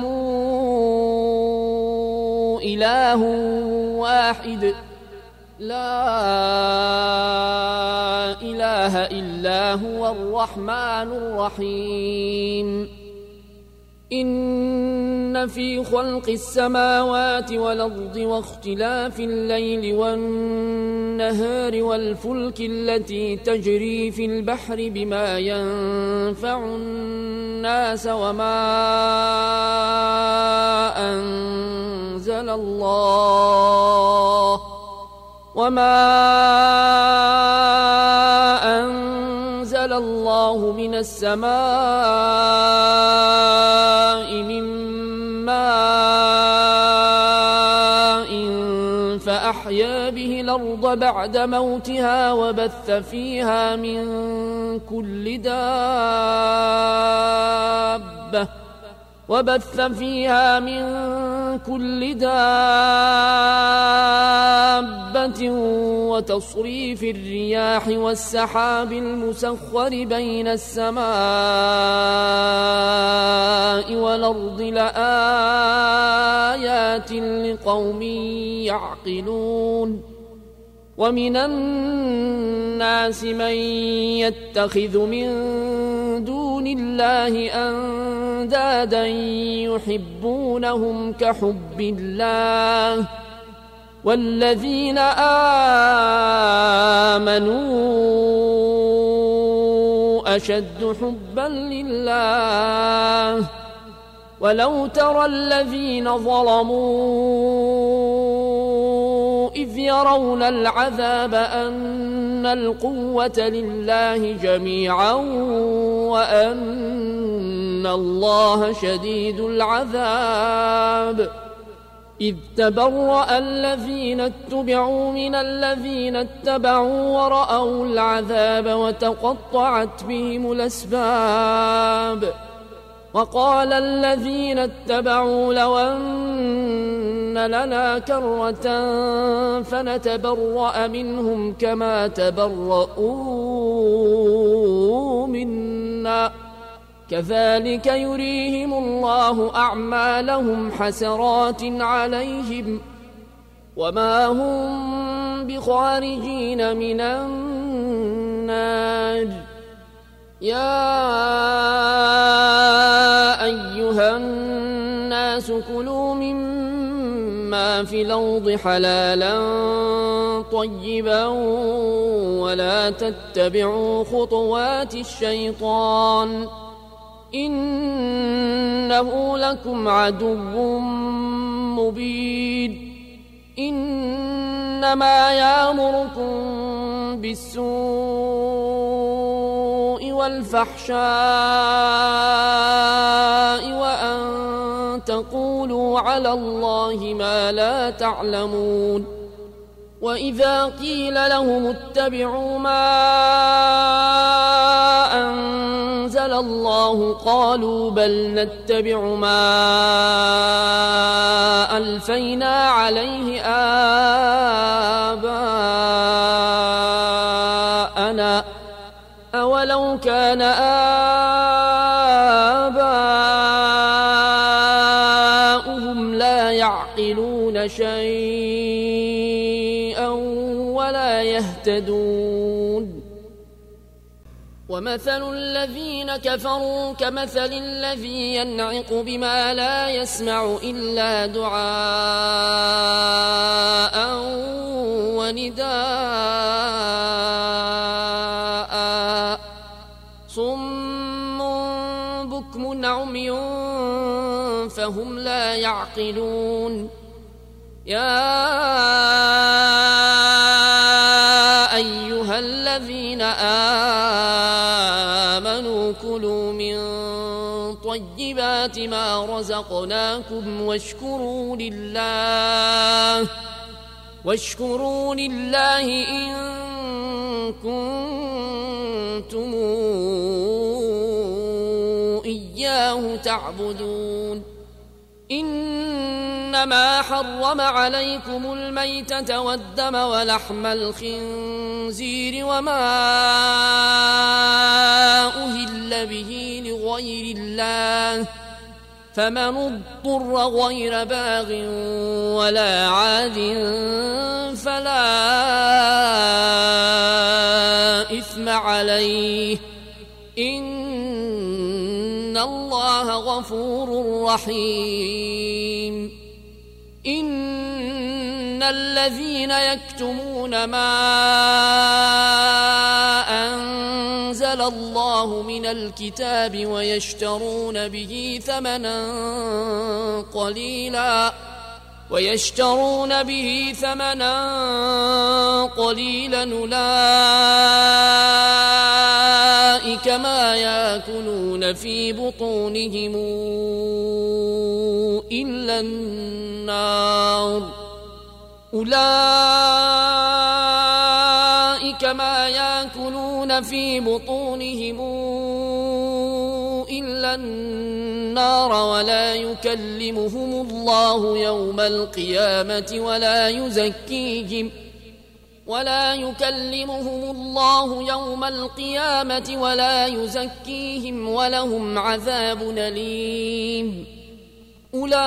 Speaker 1: إله واحد لا إله إلا هو الرحمن الرحيم إن في خلق السماوات والأرض واختلاف الليل والنهار والفلك التي تجري في البحر بما ينفع الناس وما أنزل الله وما أنزل الله من السماء من ماء فأحيا به الأرض بعد موتها وبث فيها من كل دابة وبث فيها من كل دابة وتصريف الرياح والسحاب المسخر بين السماء والأرض لآيات لقوم يعقلون ومن الناس من يتخذ من دون الله أندادا يحبونهم كحب الله والذين آمنوا أشد حبا لله ولو ترى الذين ظلموا إذ يرون العذاب أن القوة لله جميعا وأن الله شديد العذاب إذ تبرأ الذين اتبعوا من الذين اتبعوا ورأوا العذاب وتقطعت بهم الأسباب وقال الذين اتبعوا لو أن لنا كرة فنتبرأ منهم كما تبرؤوا منا كذلك يريهم الله أعمالهم حسرات عليهم وما هم بخارجين من النار يا أيها الناس كلوا مما في الأرض حلالا طيبا ولا تتبعوا خطوات الشيطان إنه لكم عدو مبين إنما يأمركم بالسوء والفحشاء وأن تقولوا على الله ما لا تعلمون وإذا قيل لهم اتبعوا ما أنزل الله قالوا بل نتبع ما ألفينا عليه آباءنا أولو كان آباؤهم لا يعقلون شيئا ولا يهتدون ومثل الذين كفروا كمثل الذي ينعق بما لا يسمع إلا دعاء ونداء صم بكم عمي فهم لا يعقلون يا أيها الذين آمنوا كلوا من طيبات ما رزقناكم واشكروا لله واشكروا لله إن كنتم إياه تعبدون إنما حرم عليكم الميتة والدم ولحم الخنزير وما أهل به لغير الله فمن اضطر غير باغ ولا عاد فلا إثم عليه إن الله غفور رحيم إن الذين يكتمون ما أنزل الله من الكتاب ويشترون به ثمنا قليلا ويشترون به ثمنا قليلا أولئك ما يأكلون في بطونهم إلا النار أولئك ما يأكلون في بطونهم إلا النار ولا يكلمهم الله يوم القيامة ولا يزكيهم ولا يكلمهم الله يوم القيامة ولا يزكيهم ولهم عذاب أليم أولئك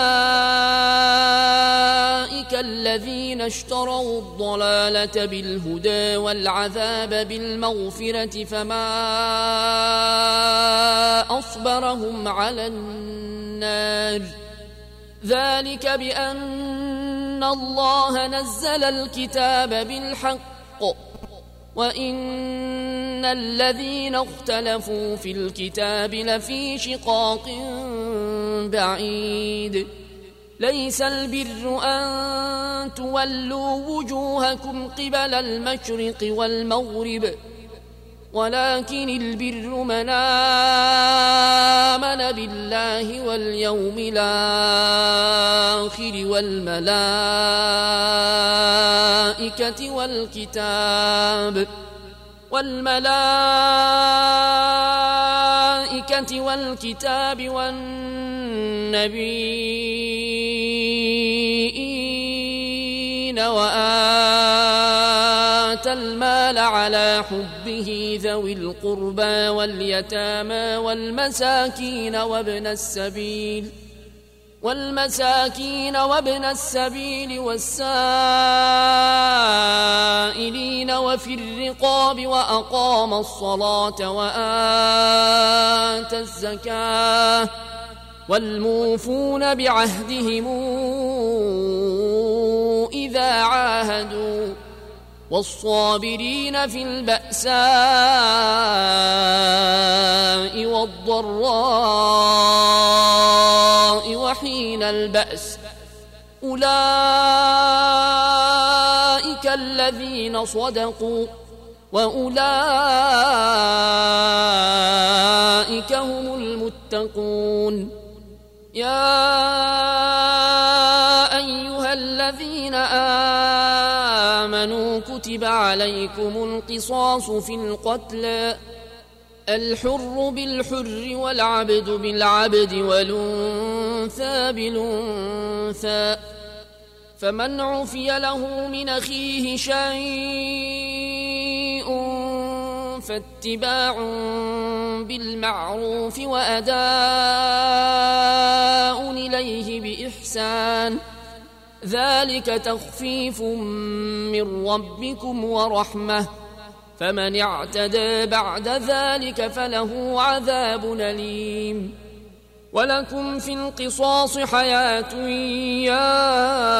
Speaker 1: الذين اشتروا الضلالة بالهدى والعذاب بالمغفرة فما أصبرهم على النار ذلك بأن الله نزل الكتاب بالحق وإن الذين اختلفوا في الكتاب لفي شقاق بعيد ليس البر أن تولوا وجوهكم قبل المشرق والمغرب ولكن البر من آمن بالله واليوم الآخر والملائكة والكتاب والملائكة والكتاب والنبيين وآتى المال على حبه ذوي القربى واليتامى والمساكين وابن السبيل والمساكين وابن السبيل والسائلين وفي الرقاب وأقام الصلاة وآتى الزكاة والموفون بعهدهم إذا عاهدوا والصابرين في البأساء والضراء وحين البأس أولئك الذين صدقوا وأولئك هم المتقون يا أيها الذين آمنوا كتب عليكم القصاص في القتلى الحر بالحر والعبد بالعبد والأنثى بالأنثى فمن عفي له من أخيه شيء فاتباع بالمعروف وأداء إليه بإحسان ذلك تخفيف من ربكم ورحمة فمن اعتدى بعد ذلك فله عذاب أليم ولكم في القصاص حياة يا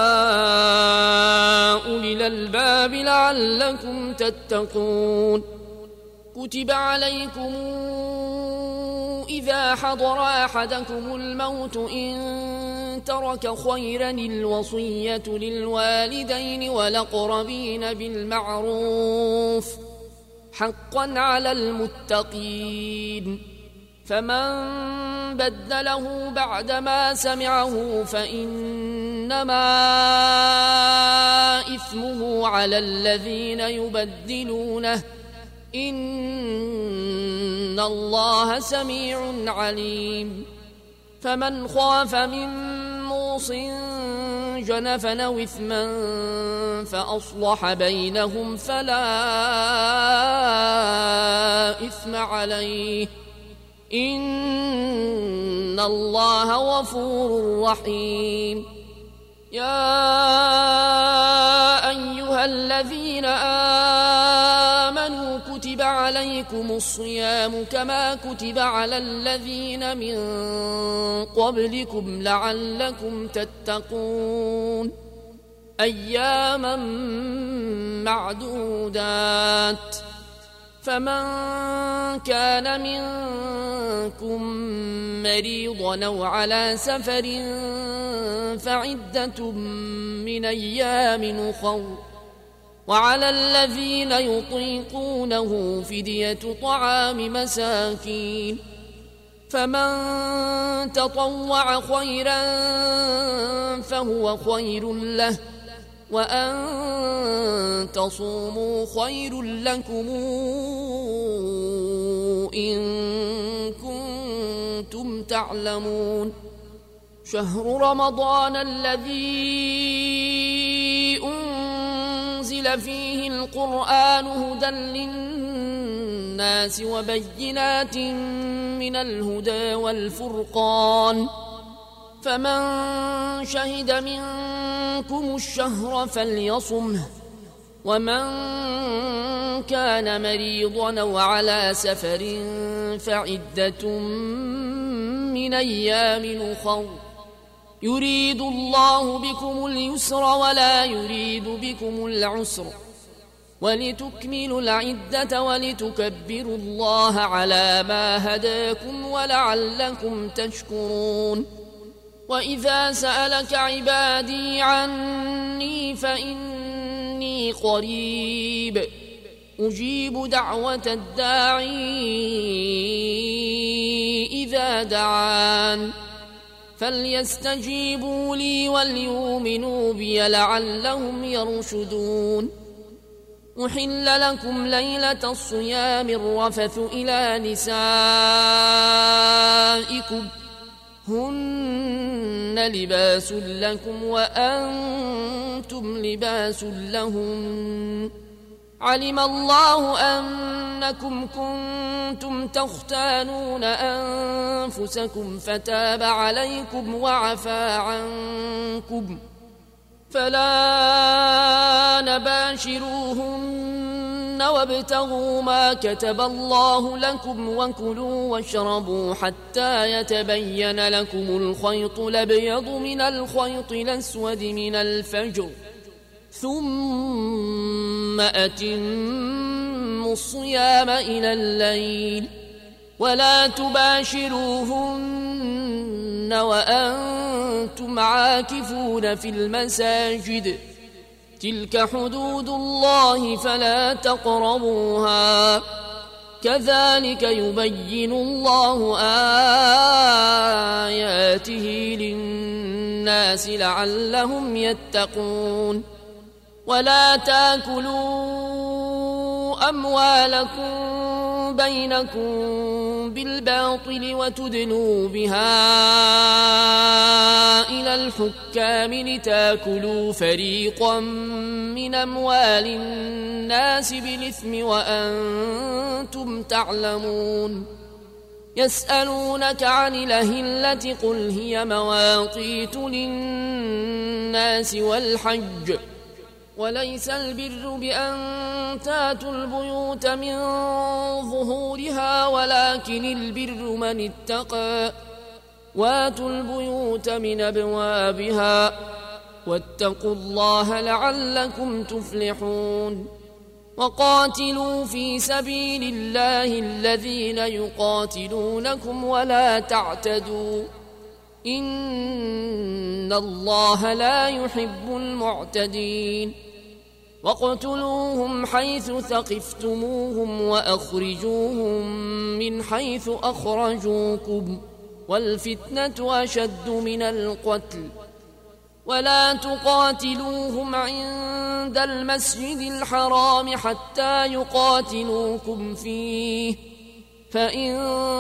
Speaker 1: أولي الألباب لعلكم تتقون كتب عليكم إذا حضر أحدكم الموت إن ترك خيرا الوصية للوالدين والأقربين بالمعروف حقا على المتقين فمن بدله بعدما سمعه فإنما إثمه على الذين يبدلونه إن الله سميع عليم. فمن خاف من موص جنفا أو إثما فأصلح بينهم فلا إثم عليه إن الله غفور رحيم. يا أيها الذين آمنوا كتب عليكم الصيام كما كتب على الذين من قبلكم لعلكم تتقون أياما معدودات. فمن كان منكم مريضا أو على سفر فعدة من أيام أخر وعلى الذين يطيقونه فدية طعام مساكين. فمن تطوع خيرا فهو خير له وأن تصوموا خير لكم إن كنتم تعلمون. شهر رمضان الذي أنزل فيه القرآن هدى للناس وبينات من الهدى والفرقان فمن شهد منكم الشهر فليصمه ومن كان مريضا أو على سفر فعدة من أيام أخر يريد الله بكم اليسر ولا يريد بكم العسر ولتكملوا العدة ولتكبروا الله على ما هداكم ولعلكم تشكرون. وإذا سألك عبادي عني فإني قريب أجيب دعوة الداعي إذا دعان فليستجيبوا لي وليؤمنوا بي لعلهم يرشدون. أحل لكم ليلة الصيام الرفث إلى نسائكم هن لباس لكم وأنتم لباس لهم علم الله أنكم كنتم تختانون أنفسكم فتاب عليكم وعفى عنكم فلا نباشروهن وابتغوا ما كتب الله لكم وكلوا واشربوا حتى يتبين لكم الخيط الأبيض من الخيط الأسود من الفجر ثم أتموا الصيام إلى الليل ولا تباشروهن وأنتم عاكفون في المساجد تلك حدود الله فلا تقربوها كذلك يبين الله آياته للناس لعلهم يتقون. ولا تاكلوا أموالكم بينكم بالباطل وتدنوا بها إلى الحكام لتاكلوا فريقا من أموال الناس بالإثم وأنتم تعلمون. يسألونك عن الأهلة قل هي مواقيت للناس والحج وليس البر بأن تاتوا البيوت من ظهورها ولكن البر من اتقى واتوا البيوت من أبوابها واتقوا الله لعلكم تفلحون. وقاتلوا في سبيل الله الذين يقاتلونكم ولا تعتدوا إن الله لا يحب المعتدين. واقتلوهم حيث ثقفتموهم وأخرجوهم من حيث أخرجوكم والفتنة أشد من القتل ولا تقاتلوهم عند المسجد الحرام حتى يقاتلوكم فيه فإن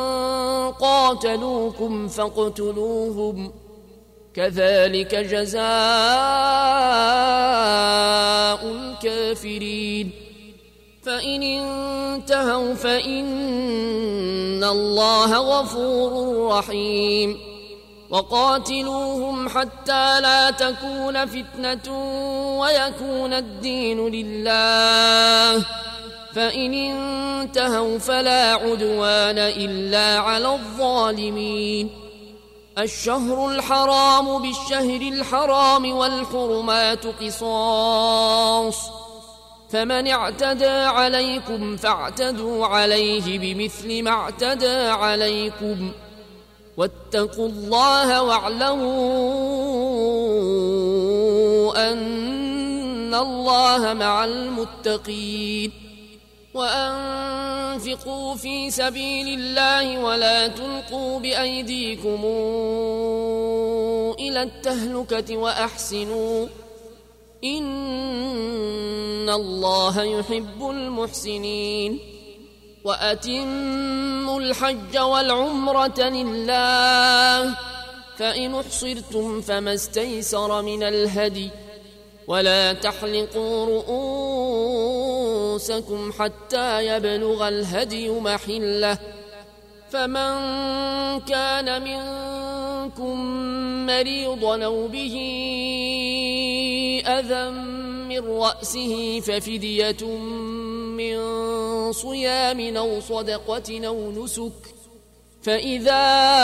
Speaker 1: قاتلوكم فاقتلوهم كذلك جزاء الكافرين فإن انتهوا فإن الله غفور رحيم وقاتلوهم حتى لا تكون فتنة ويكون الدين لله فإن انتهوا فلا عدوان إلا على الظالمين الشهر الحرام بالشهر الحرام والحرمات قصاص فمن اعتدى عليكم فاعتدوا عليه بمثل ما اعتدى عليكم واتقوا الله واعلموا أن الله مع المتقين وأنفقوا في سبيل الله ولا تلقوا بأيديكم إلى التهلكة وأحسنوا إن الله يحب المحسنين وأتموا الحج والعمرة لله فإن احصرتم فما استيسر من الهدي ولا تحلقوا رؤوسكم حتى يبلغ الهدي محله فمن كان منكم مريضا أو به أذى من رأسه ففدية من صيام أو صدقة أو نسك فإذا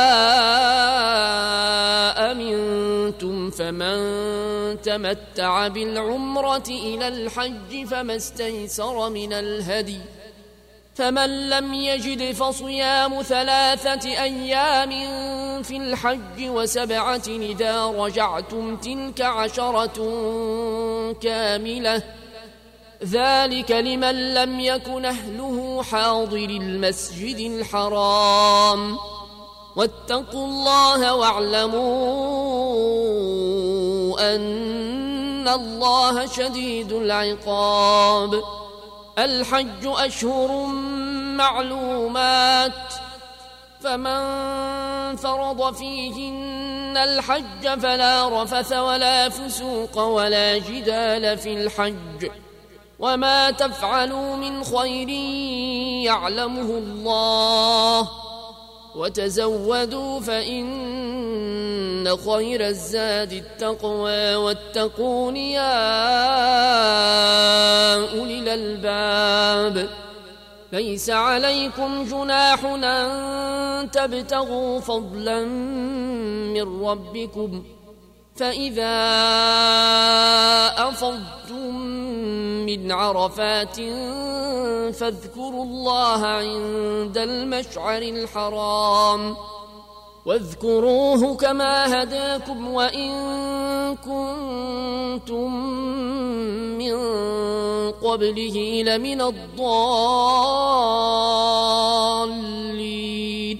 Speaker 1: أمنتم فمن تمتع بالعمرة إلى الحج فما استيسر من الهدي فمن لم يجد فصيام ثلاثة أيام في الحج وسبعة إذا رجعتم تلك عشرة كاملة ذلك لمن لم يكن أهله حاضر المسجد الحرام واتقوا الله واعلموا أن الله شديد العقاب الحج أشهر معلومات فمن فرض فيهن الحج فلا رفث ولا فسوق ولا جدال في الحج وما تفعلوا من خير يعلمه الله وتزودوا فإن خير الزاد التقوى واتقون يا أولي الألباب ليس عليكم جناح أن تبتغوا فضلا من ربكم فإذا أفضتم من عرفات فاذكروا الله عند المشعر الحرام واذكروه كما هداكم وإن كنتم من قبله لمن الضالين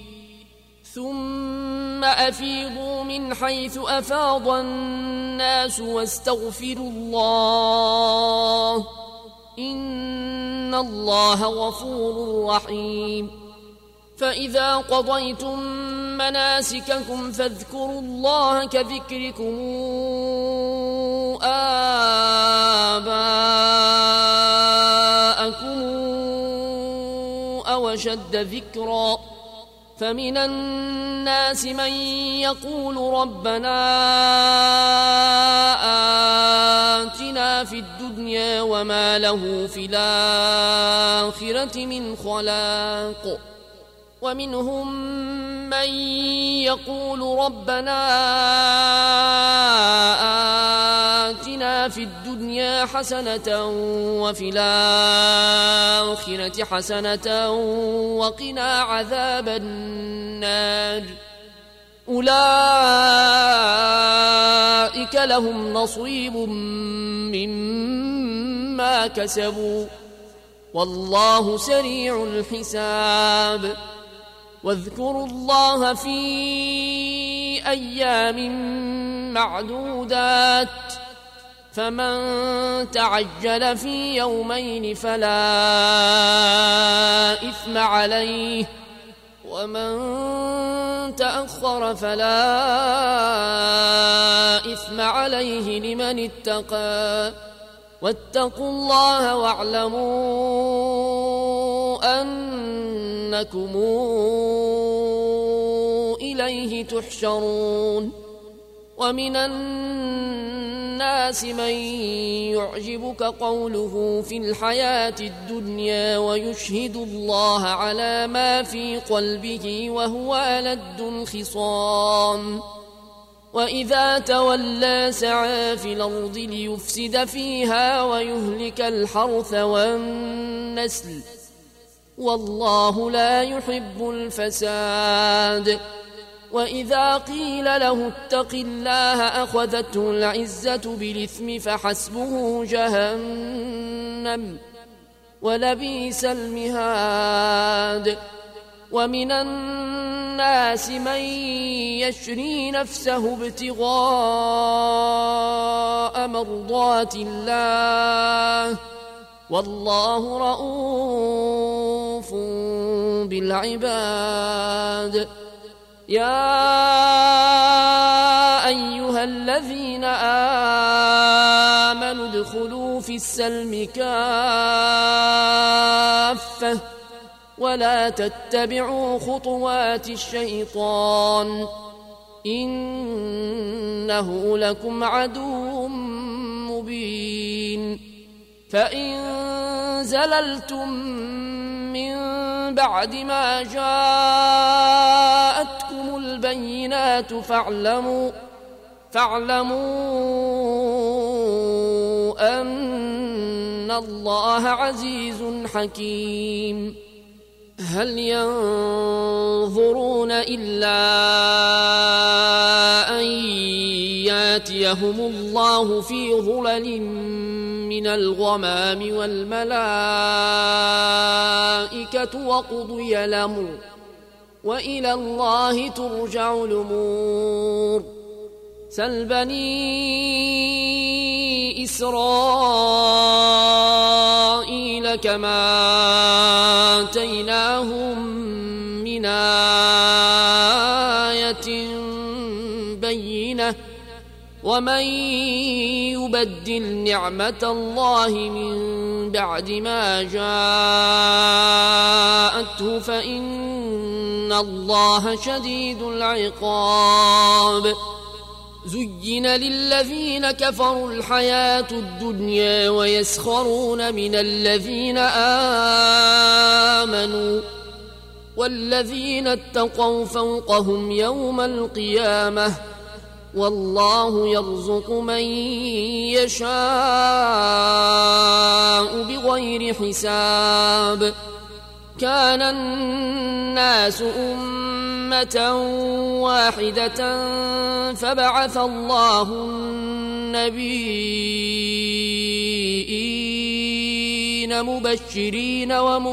Speaker 1: ثم أفيضوا من حيث أفاض الناس واستغفروا الله إن الله غفور رحيم فإذا قضيتم مناسككم فاذكروا الله كذكركم آباءكم أو أشد ذكرا فمن الناس من يقول ربنا آتنا في الدنيا وما له في الآخرة من خلاق ومنهم من يقول ربنا آتنا في الدنيا حسنة وفي الآخرة حسنة وقنا عذاب النار أولئك لهم نصيب ما كسبوا والله سريع الحساب واذكروا الله في أيام معدودات فمن تعجل في يومين فلا إثم عليه ومن تأخر فلا إثم عليه لمن اتقى واتقوا الله واعلموا أنكم إليه تحشرون ومن الناس من يعجبك قوله في الحياة الدنيا ويشهد الله على ما في قلبه وهو ألد الخصام وإذا تولى سعى في الأرض ليفسد فيها ويهلك الحرث والنسل والله لا يحب الفساد وإذا قيل له اتق الله أخذته العزة بالإثم فحسبه جهنم ولبئس المهاد ومن الناس من يشري نفسه ابتغاء مرضات الله والله رؤوف بالعباد يا أيها الذين آمنوا ادخلوا في السلم كافة ولا تتبعوا خطوات الشيطان إنه لكم عدو مبين فإن زللتم من بعد ما جاءتكم البينات فاعلموا فاعلموا أن الله عزيز حكيم هل ينظرون إلا أن ياتيهم الله في ظلل من الغمام والملائكة وقضي الأمر وإلى الله ترجع الأمور سل بني إسرائيل كما آتيناهم من آية بينة ومن يبدل نعمة الله من بعد ما جاءته فإن الله شديد العقاب زين للذين كفروا الحياة الدنيا ويسخرون من الذين آمنوا والذين اتقوا فوقهم يوم القيامة والله يرزق من يشاء بغير حساب كان الناس أمة واحدة فبعث الله النبيين مبشرين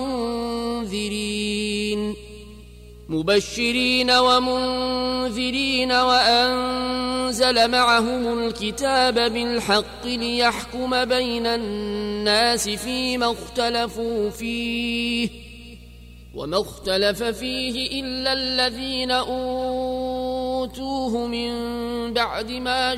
Speaker 1: ومنذرين مبشرين ومنذرين وأنزل معهم الكتاب بالحق ليحكم بين الناس فيما اختلفوا فيه وما اختلف فيه إلا الذين أوتوه من بعد ما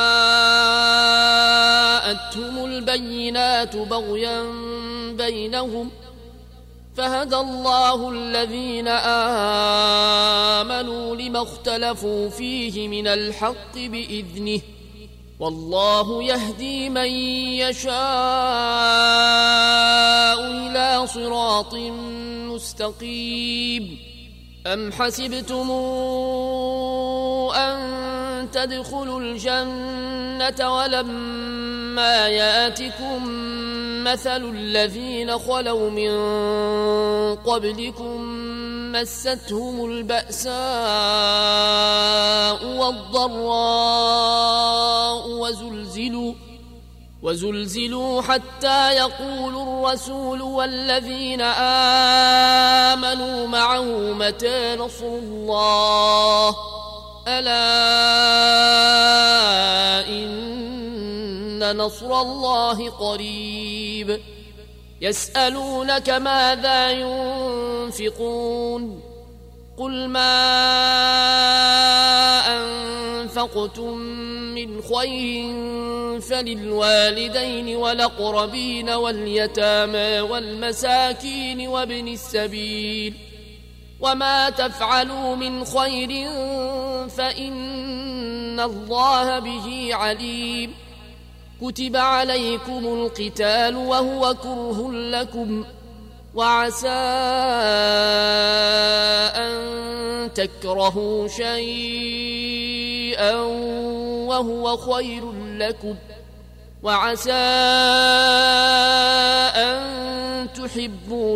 Speaker 1: جاءتهم البينات بغيا بينهم فهدى الله الذين آمنوا لما اختلفوا فيه من الحق بإذنه والله يهدي من يشاء إلى صراط مستقيم أم حسبتم أن تدخلوا الجنة ولما ياتكم مثل الذين خلوا من قبلكم مستهم البأساء والضراء وزلزلوا وزلزلوا حتى يقول الرسول والذين آمنوا معه متى نصر الله ألا إن نصر الله قريب يسألونك ماذا ينفقون قل ما أنفقتم من خير فللوالدين والأقربين واليتامى والمساكين وابن السبيل وما تفعلوا من خير فإن الله به عليم كتب عليكم القتال وهو كره لكم وعسى أن تكرهوا شيئا وهو خير لكم وعسى أن تحبوا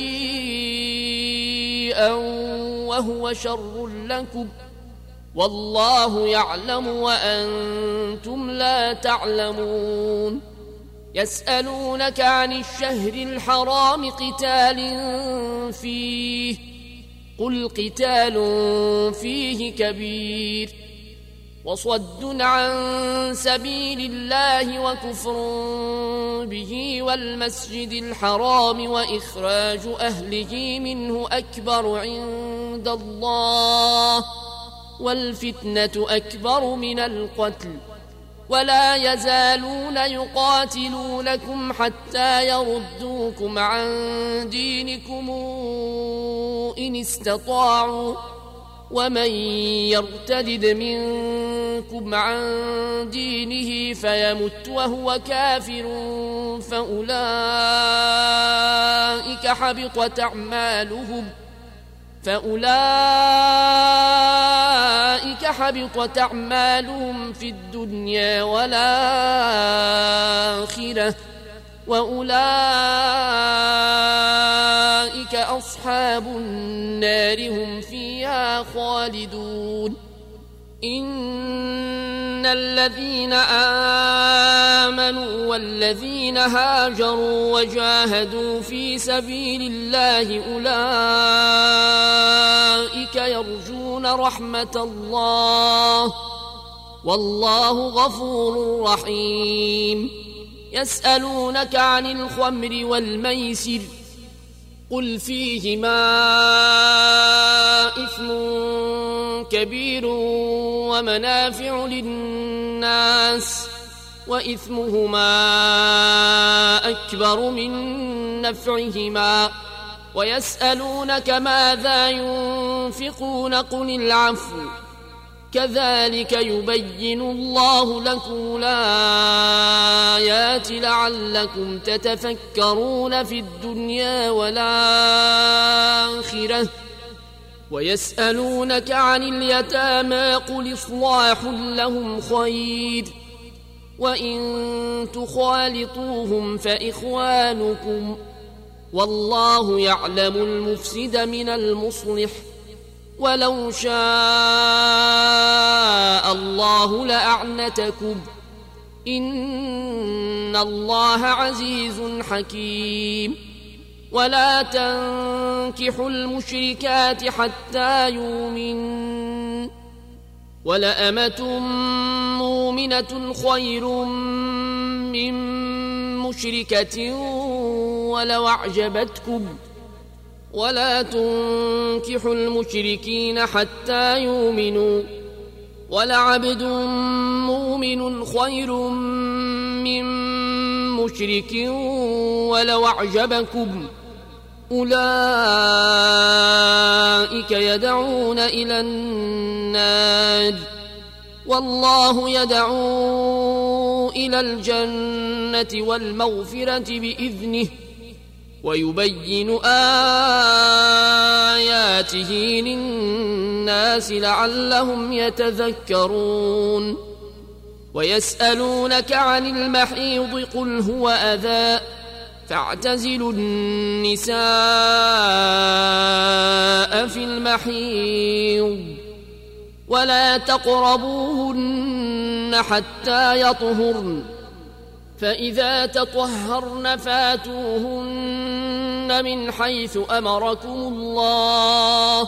Speaker 1: شيئا وهو شر لكم والله يعلم وأنتم لا تعلمون يسألونك عن الشهر الحرام قتال فيه قل قتال فيه كبير وصد عن سبيل الله وكفر به والمسجد الحرام وإخراج أهله منه أكبر عند الله والفتنة أكبر من القتل ولا يزالون يقاتلونكم حتى يردوكم عن دينكم إن استطاعوا ومن يرتد منكم عن دينه فيمت وهو كافر فأولئك حبطت أعمالهم فأولئك حبطت أعمالهم في الدنيا والآخرة وأولئك أصحاب النار هم فيها خالدون إن الذين آمنوا والذين هاجروا وجاهدوا في سبيل الله أولئك يرجون رحمة الله والله غفور رحيم يسألونك عن الخمر والميسر قل فيهما إثم كبير ومنافع للناس وإثمهما أكبر من نفعهما ويسألونك ماذا ينفقون قل العفو كذلك يبين الله لكم الآيات لعلكم تتفكرون في الدنيا والآخرة ويسألونك عن اليتامى قل إصلاح لهم خير وإن تخالطوهم فإخوانكم والله يعلم المفسد من المصلح ولو شاء الله لأعنتكم إن الله عزيز حكيم ولا تنكحوا المشركات حتى يؤمنوا ولأمة مؤمنة خير من مشركة ولو أعجبتكم ولا تنكحوا المشركين حتى يؤمنوا ولعبد مؤمن خير من مشرك ولو أعجبكم أولئك يدعون إلى النار والله يدعو إلى الجنة والمغفرة بإذنه ويبين آياته للناس لعلهم يتذكرون ويسألونك عن المحيض قل هو أذى فاعتزلوا النساء في المحيض ولا تقربوهن حتى يطهرن فإذا تطهرن فاتوهن من حيث أمركم الله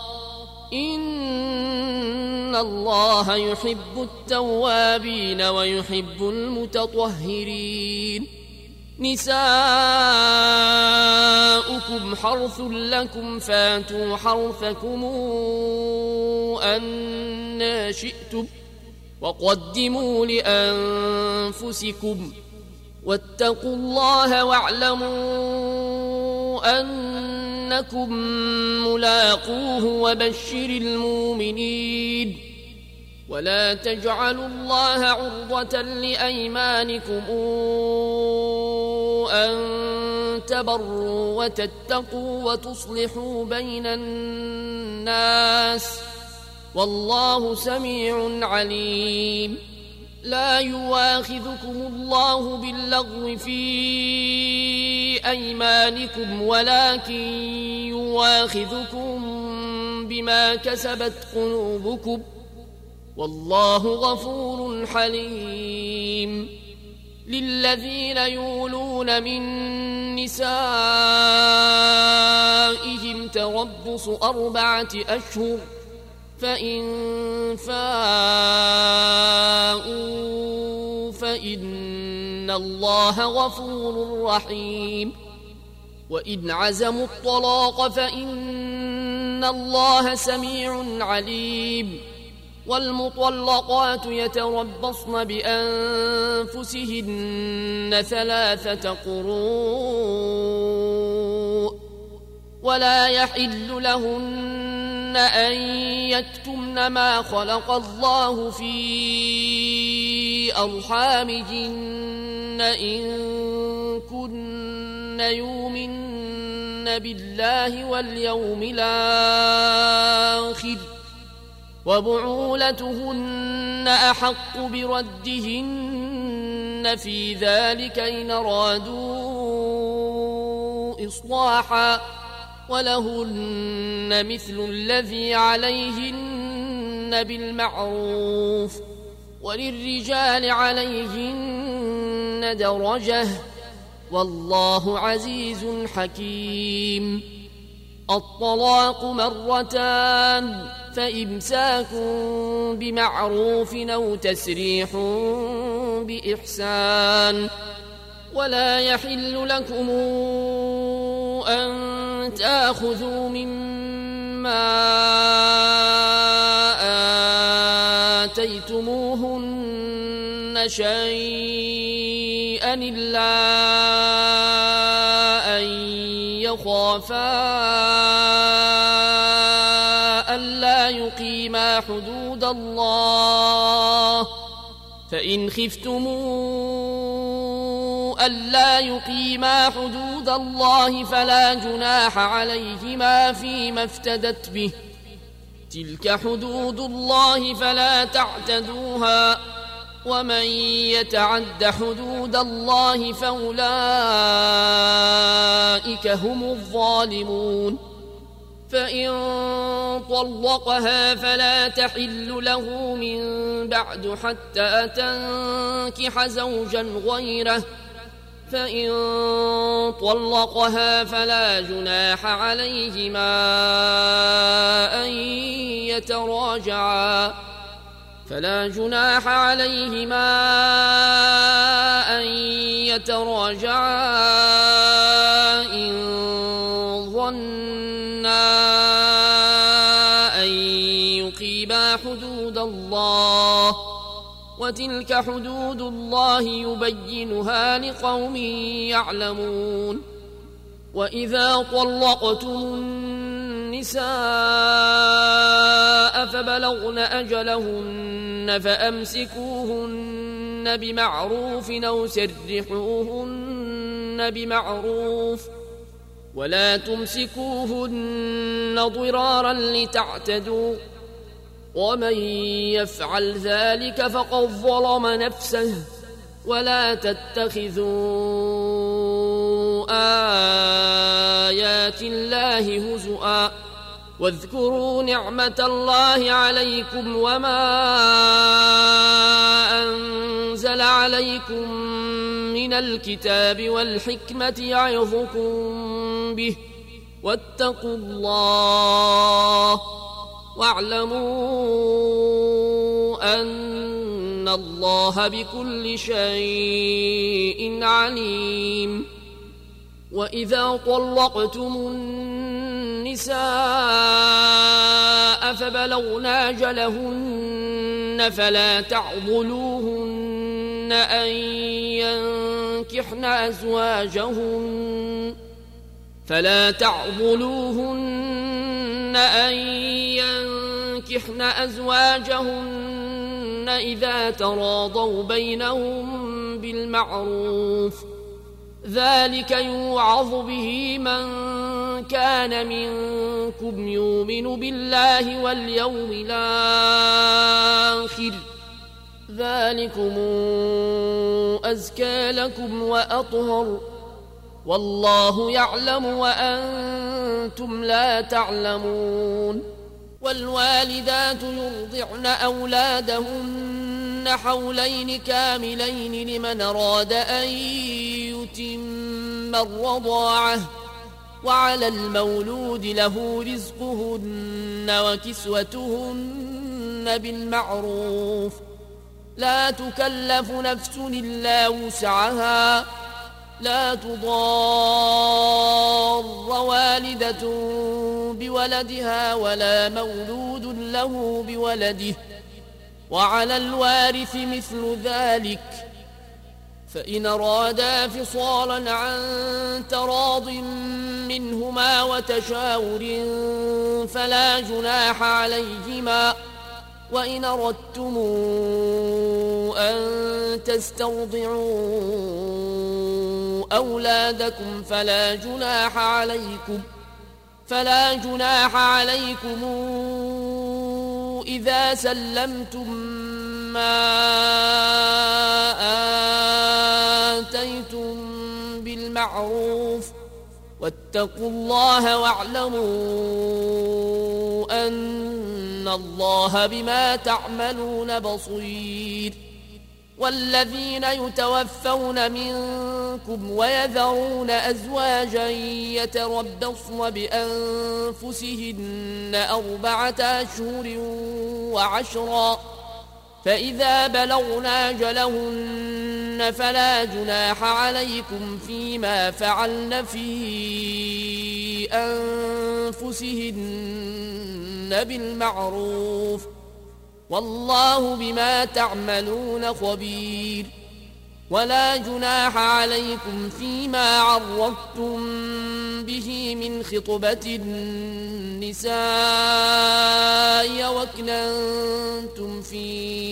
Speaker 1: إن الله يحب التوابين ويحب المتطهرين نساؤكم حرث لكم فاتوا حرثكم أنى شئتم وقدموا لأنفسكم واتقوا الله واعلموا أنكم ملاقوه وبشر المؤمنين ولا تجعلوا الله عرضة لأيمانكم أن تبروا وتتقوا وتصلحوا بين الناس والله سميع عليم لا يواخذكم الله باللغو في أيمانكم ولكن يواخذكم بما كسبت قلوبكم والله غفور حليم للذين يولون من نسائهم تربص أربعة أشهر فإن فاءوا فإن الله غفور رحيم وإن عزموا الطلاق فإن الله سميع عليم والمطلقات يتربصن بأنفسهن ثلاثة قروء ولا يحل لهن أن يكتمن ما خلق الله في أرحامهن إن كن يؤمن بالله واليوم الآخر وبعولتهن أحق بردهن في ذلك إن أرادوا إصلاحا ولهن مثل الذي عليهن بالمعروف وللرجال عليهن درجة والله عزيز حكيم الطلاق مرتان فإمساك بمعروف أو تسريح بإحسان ولا يحل لكم أن تأخذوا مما آتيتموهن شيئا إلا أن يخافا ألا يقيما حدود الله فإن خفتموا ألا يقيما حدود الله فلا جناح عليهما فيما افتدت به تلك حدود الله فلا تعتدوها ومن يتعد حدود الله فأولئك هم الظالمون فإن طلقها فلا تحل له من بعد حتى تنكح زوجا غيره فإن طلقها فلا جناح عليهما أن يتراجعا فلا جناح عليهما أن يتراجعا إن ظنا أن يقيما حدود الله وتلك حدود الله يبينها لقوم يعلمون وإذا طلقتم النساء فبلغن أجلهن فأمسكوهن بمعروف أو سرحوهن بمعروف ولا تمسكوهن ضرارا لتعتدوا ومن يفعل ذلك فقد ظلم نفسه ولا تتخذوا آيات الله هزؤا واذكروا نعمة الله عليكم وما أنزل عليكم من الكتاب والحكمة يعظكم به واتقوا الله واعلموا أن الله بكل شيء عليم. وإذا طلقتم النساء فبلغن أجلهن فلا تعضلوهن أن ينكحن أزواجهن فلا تعضلوهن أن ينكحن أزواجهن إذا تراضوا بينهم بالمعروف ذلك يوعظ به من كان منكم يؤمن بالله واليوم الآخر ذلكم أزكى لكم وأطهر والله يعلم وأنتم لا تعلمون. والوالدات يرضعن أولادهن حولين كاملين لمن أراد أن يتم الرضاعة وعلى المولود له رزقهن وكسوتهن بالمعروف لا تكلف نفس إلا وسعها لا تضار والدة بولدها ولا مولود له بولده وعلى الوارث مثل ذلك فإن أرادا فصالا عن تراض منهما وتشاور فلا جناح عليهما وإن أردتم أن تسترضعوا أولادكم فلا جناح عليكم فلا جناح عليكم إذا سلمتم ما آتيتم بالمعروف واتقوا الله واعلموا أن الله بما تعملون بصير. والذين يتوفون منكم ويذرون أزواجا يتربصن بأنفسهن أربعة أشهر وعشرا فإذا بلغن أجلهن فلا جناح عليكم فيما فعلن في أنفسهن بالمعروف والله بما تعملون خبير. ولا جناح عليكم فيما عرضتم به من خطبة النساء وأكننتم في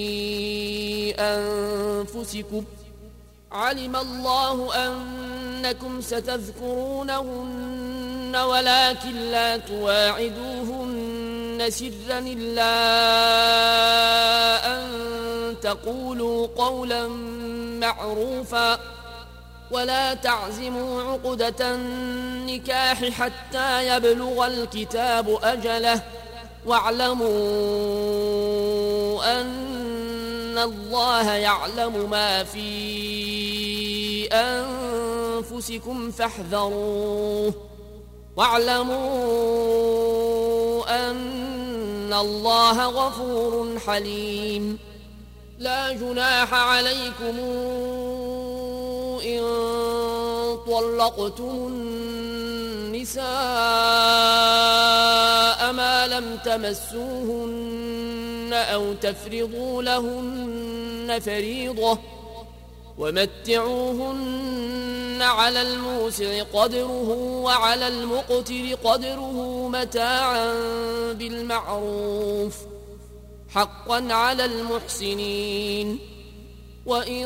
Speaker 1: أنفسكم علم الله أنكم ستذكرونهن ولكن لا تواعدوهن سرا إلا أن تقولوا قولا معروفا ولا تعزموا عقدة النكاح حتى يبلغ الكتاب أجله واعلموا أن الله يعلم ما في أنفسكم فاحذروه واعلموا أن الله غفور حليم. لا جناح عليكم إن طلقتم النساء ما لم تمسوهن أو تفرضوا لهن فريضة ومتعوهن على الموسع قدره وعلى المقتر قدره متاعا بالمعروف حقا على المحسنين. وإن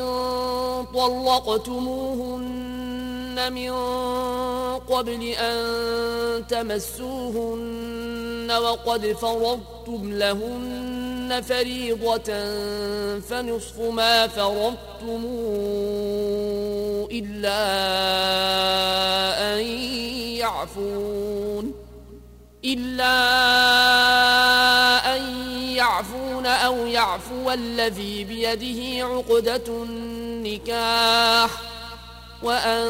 Speaker 1: طلقتموهن من قبل أن تمسوهن وقد فرضتم لهن فريضة فنصف ما فرضتم إلا أن يعفون إلا أن يعفون أو يعفو الذي بيده عقدة النكاح وأن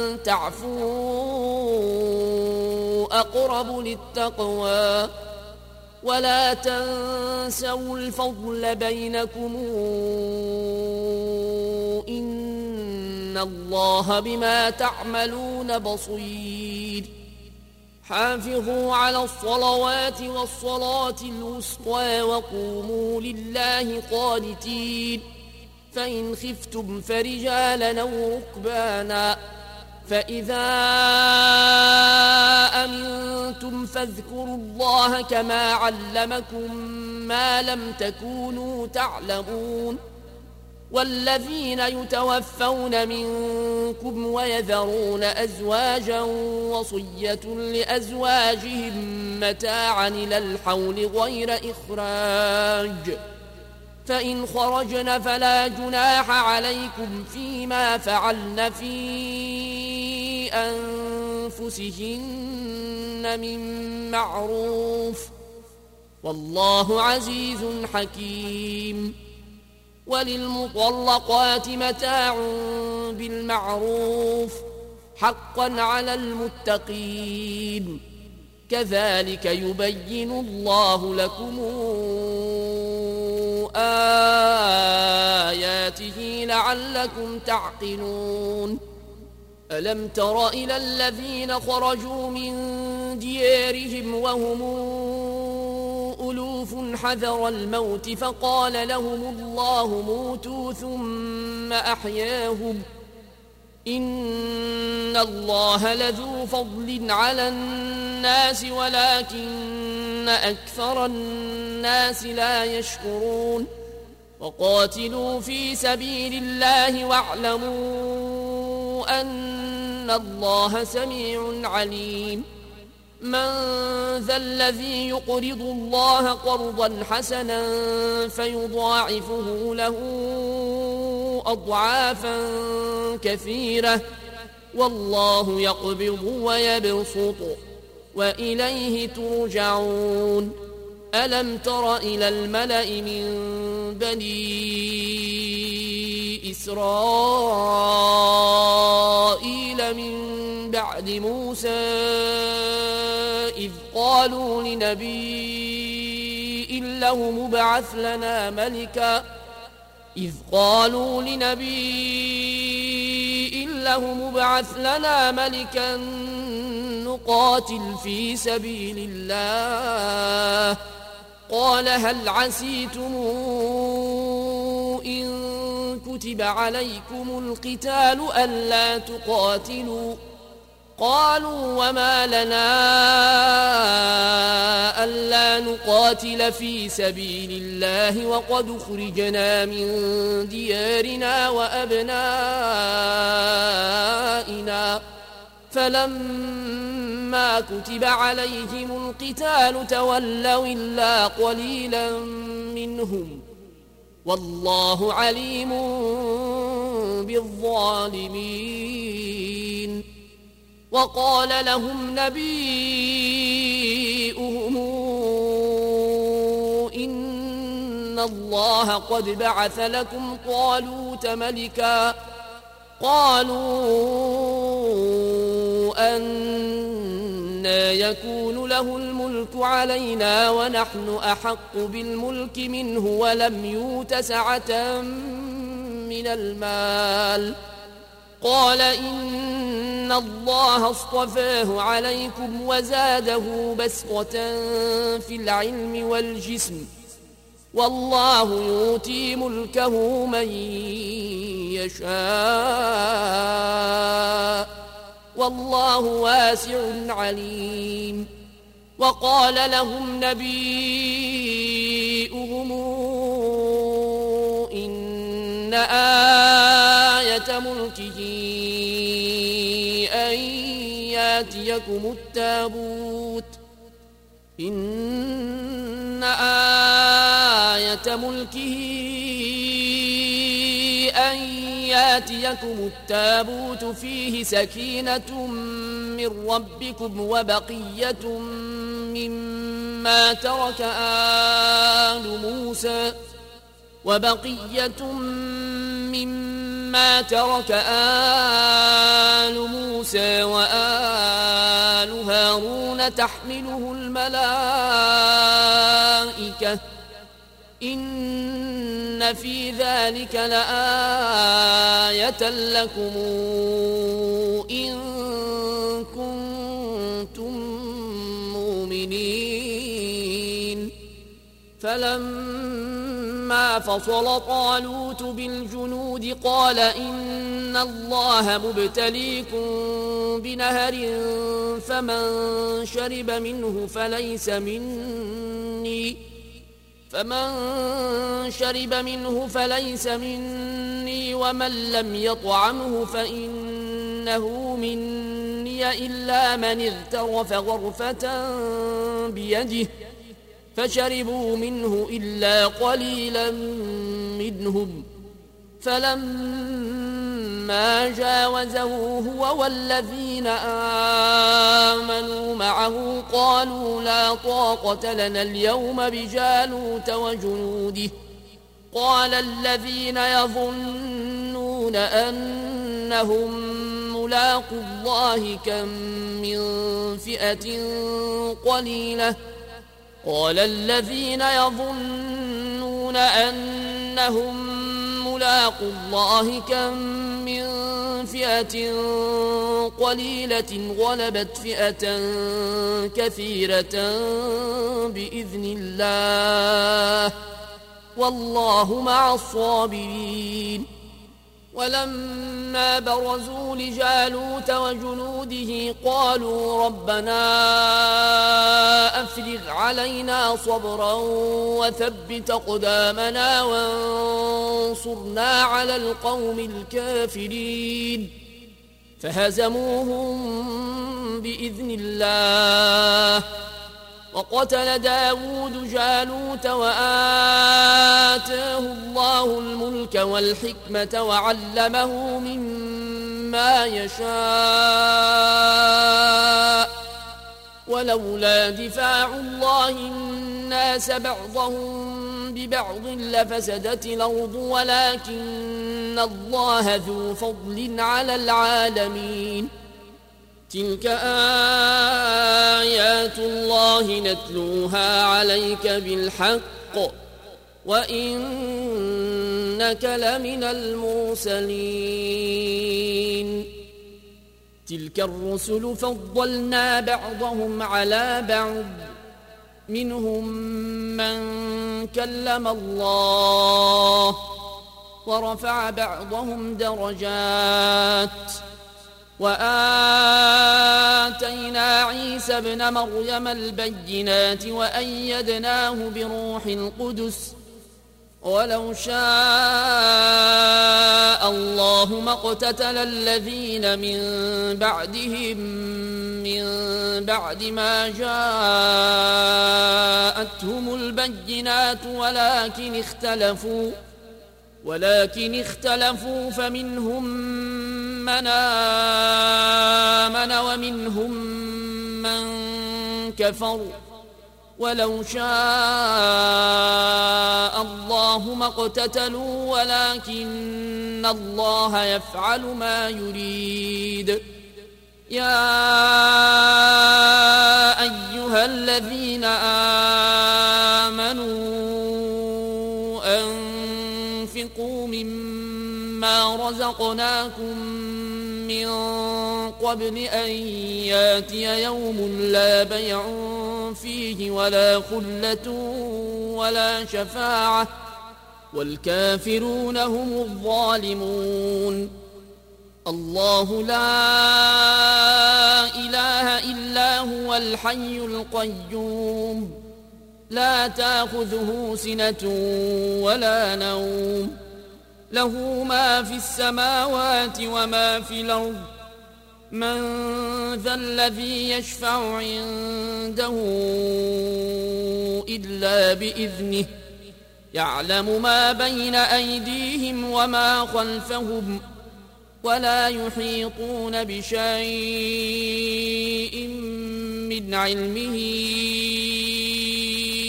Speaker 1: تعفوا أقرب للتقوى ولا تنسوا الفضل بينكم إن الله بما تعملون بصير حافظوا على الصلوات والصلاة الوسطى وقوموا لله قانتين فإن خفتم فرجالا أو ركبانا فإذا أمنتم فاذكروا الله كما علمكم ما لم تكونوا تعلمون والذين يتوفون منكم ويذرون أزواجا وصية لأزواجهم متاعا إلى الحول غير إخراج فإن خرجن فلا جناح عليكم فيما فعلن في أنفسهن من معروف والله عزيز حكيم وللمطلقات متاع بالمعروف حقا على المتقين كذلك يبين الله لكم آياته لعلكم تعقلون ألم تر إلى الذين خرجوا من ديارهم وهم ألوف حذر الموت فقال لهم الله موتوا ثم أحياهم إن الله لذو فضل على الناس ولكن أكثر الناس لا يشكرون وقاتلوا في سبيل الله واعلموا أن الله سميع عليم من ذا الذي يقرض الله قرضا حسنا فيضاعفه له أضعافا كثيرة والله يقبض ويبسط وإليه ترجعون ألم تر إلى الملأ من بني إسرائيل من بعد موسى إذ قالوا لنبي له مبعث لنا ملكا إذ قالوا لنبي له مبعث لنا ملكا نقاتل في سبيل الله قال هل عسيتم إن كتب عليكم القتال ألا تقاتلوا قالوا وما لنا ألا نقاتل في سبيل الله وقد خرجنا من ديارنا وأبنائنا فلما كتب عليهم القتال تولوا إلا قليلا منهم والله عليم بالظالمين وقال لهم نبيئهم إن الله قد بعث لكم طالوت ملكا قالوا أنى يكون له الملك علينا ونحن أحق بالملك منه ولم يؤت سعة من المال قال إن الله اصطفاه عليكم وزاده بسطة في العلم والجسم والله يؤتي ملكه من يشاء والله واسع عليم وقال لهم نبيئهم إن آية ملكه أن ياتيكم التابوت إن آية ملكه أن ياتيكم التابوت فيه سكينة من ربكم وبقية مما ترك آل موسى وبقية مما ولما ترك آل موسى وآل هارون تحمله الملائكة إن في ذلك لآية لكم إن كنتم مؤمنين فلما فصل طالوت بالجنود قال إن الله مبتليكم بنهر فمن شرب منه فليس مني فمن شرب منه فليس مني ومن لم يطعمه فإنه مني إلا من اغترف غرفة بيده فشربوا منه إلا قليلا منهم فلما جاوزه هو والذين آمنوا معه قالوا لا طاقة لنا اليوم بجالوت وجنوده قال الذين يظنون أنهم ملاقو الله كم من فئة قليلة قال الذين يظنون أنهم ملاقو الله كم من فئة قليلة غلبت فئة كثيرة بإذن الله والله مع الصابرين ولما برزوا لجالوت وجنوده قالوا ربنا أفرغ علينا صبرا وثبت أقدامنا وانصرنا على القوم الكافرين فهزموهم بإذن الله وقتل داود جالوت وآتاه الله الملك والحكمة وعلمه مما يشاء ولولا دفاع الله الناس بعضهم ببعض لفسدت الأرض ولكن الله ذو فضل على العالمين تلك آيات الله نتلوها عليك بالحق وإنك لمن المرسلين تلك الرسل فضلنا بعضهم على بعض منهم من كلم الله ورفع بعضهم درجات وآتينا عيسى ابن مريم البينات وأيدناه بروح القدس ولو شاء الله ما اقتتل الذين من بعدهم من بعد ما جاءتهم البينات ولكن اختلفوا ولكن اختلفوا فمنهم من آمن ومنهم من كفر ولو شاء الله ما اقتتلوا ولكن الله يفعل ما يريد يا أيها الذين آمنوا أنفقوا مما رزقناكم من قبل أن ياتي يوم لا بيع فيه ولا خلة ولا شفاعة والكافرون هم الظالمون الله لا إله إلا هو الحي القيوم لا تأخذه سنة ولا نوم له ما في السماوات وما في الأرض من ذا الذي يشفع عنده إلا بإذنه يعلم ما بين أيديهم وما خلفهم ولا يحيطون بشيء من علمه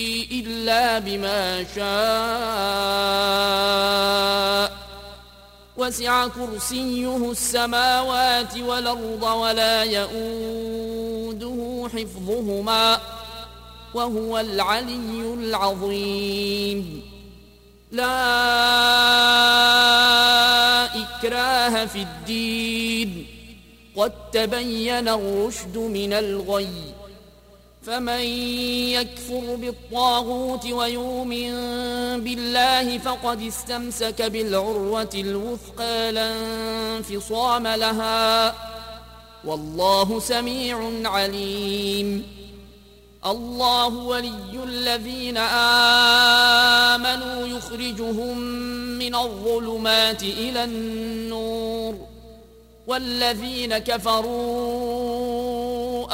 Speaker 1: إلا بما شاء وسع كرسيه السماوات والأرض ولا يئوده حفظهما وهو العلي العظيم. لا إكراه في الدين قد تبين الرشد من الغي، فمن يكفر بالطاغوت ويؤمن بالله فقد استمسك بالعروة الوثقى لا انفصام لها، والله سميع عليم. الله ولي الذين آمنوا يخرجهم من الظلمات إلى النور، والذين كفروا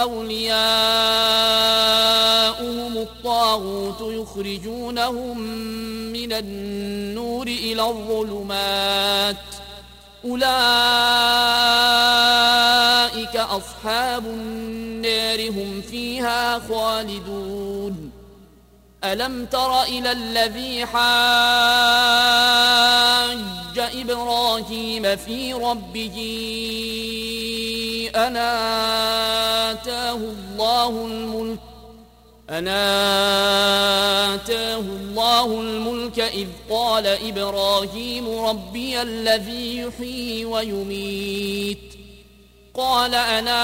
Speaker 1: أولياؤهم الطاغوت يخرجونهم من النور إلى الظلمات، أولئك أصحاب النار هم فيها خالدون. ألم تر إلى الذي حاج إبراهيم في ربه أن آتاه الله الملك أن آتاه الله الملك إذ قال إبراهيم ربي الذي يحيي ويميت، قال أنا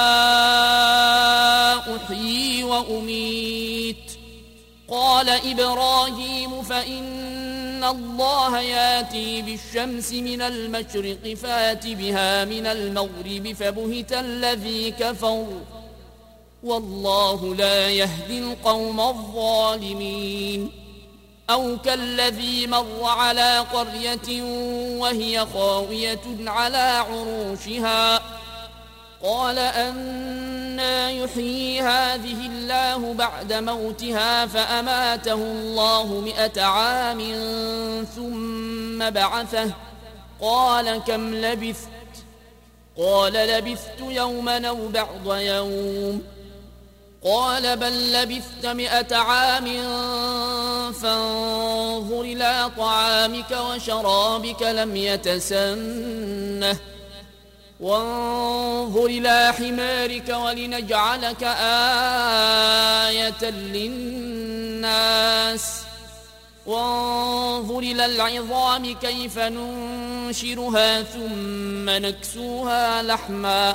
Speaker 1: أحيي وأميت، قال إبراهيم فإن الله ياتي بالشمس من المشرق فات بها من المغرب فبهت الذي كفر، والله لا يهدي القوم الظالمين. أو كالذي مر على قرية وهي خاوية على عروشها قال أنى يحيي هذه الله بعد موتها فأماته الله مئة عام ثم بعثه قال كم لبثت؟ قال لبثت يوما أو بعض يوم، قال بل لبثت مئة عام فانظر إلى طعامك وشرابك لم يتسنه، وانظر إلى حمارك ولنجعلك آية للناس، وانظر إلى العظام كيف ننشرها ثم نكسوها لحما،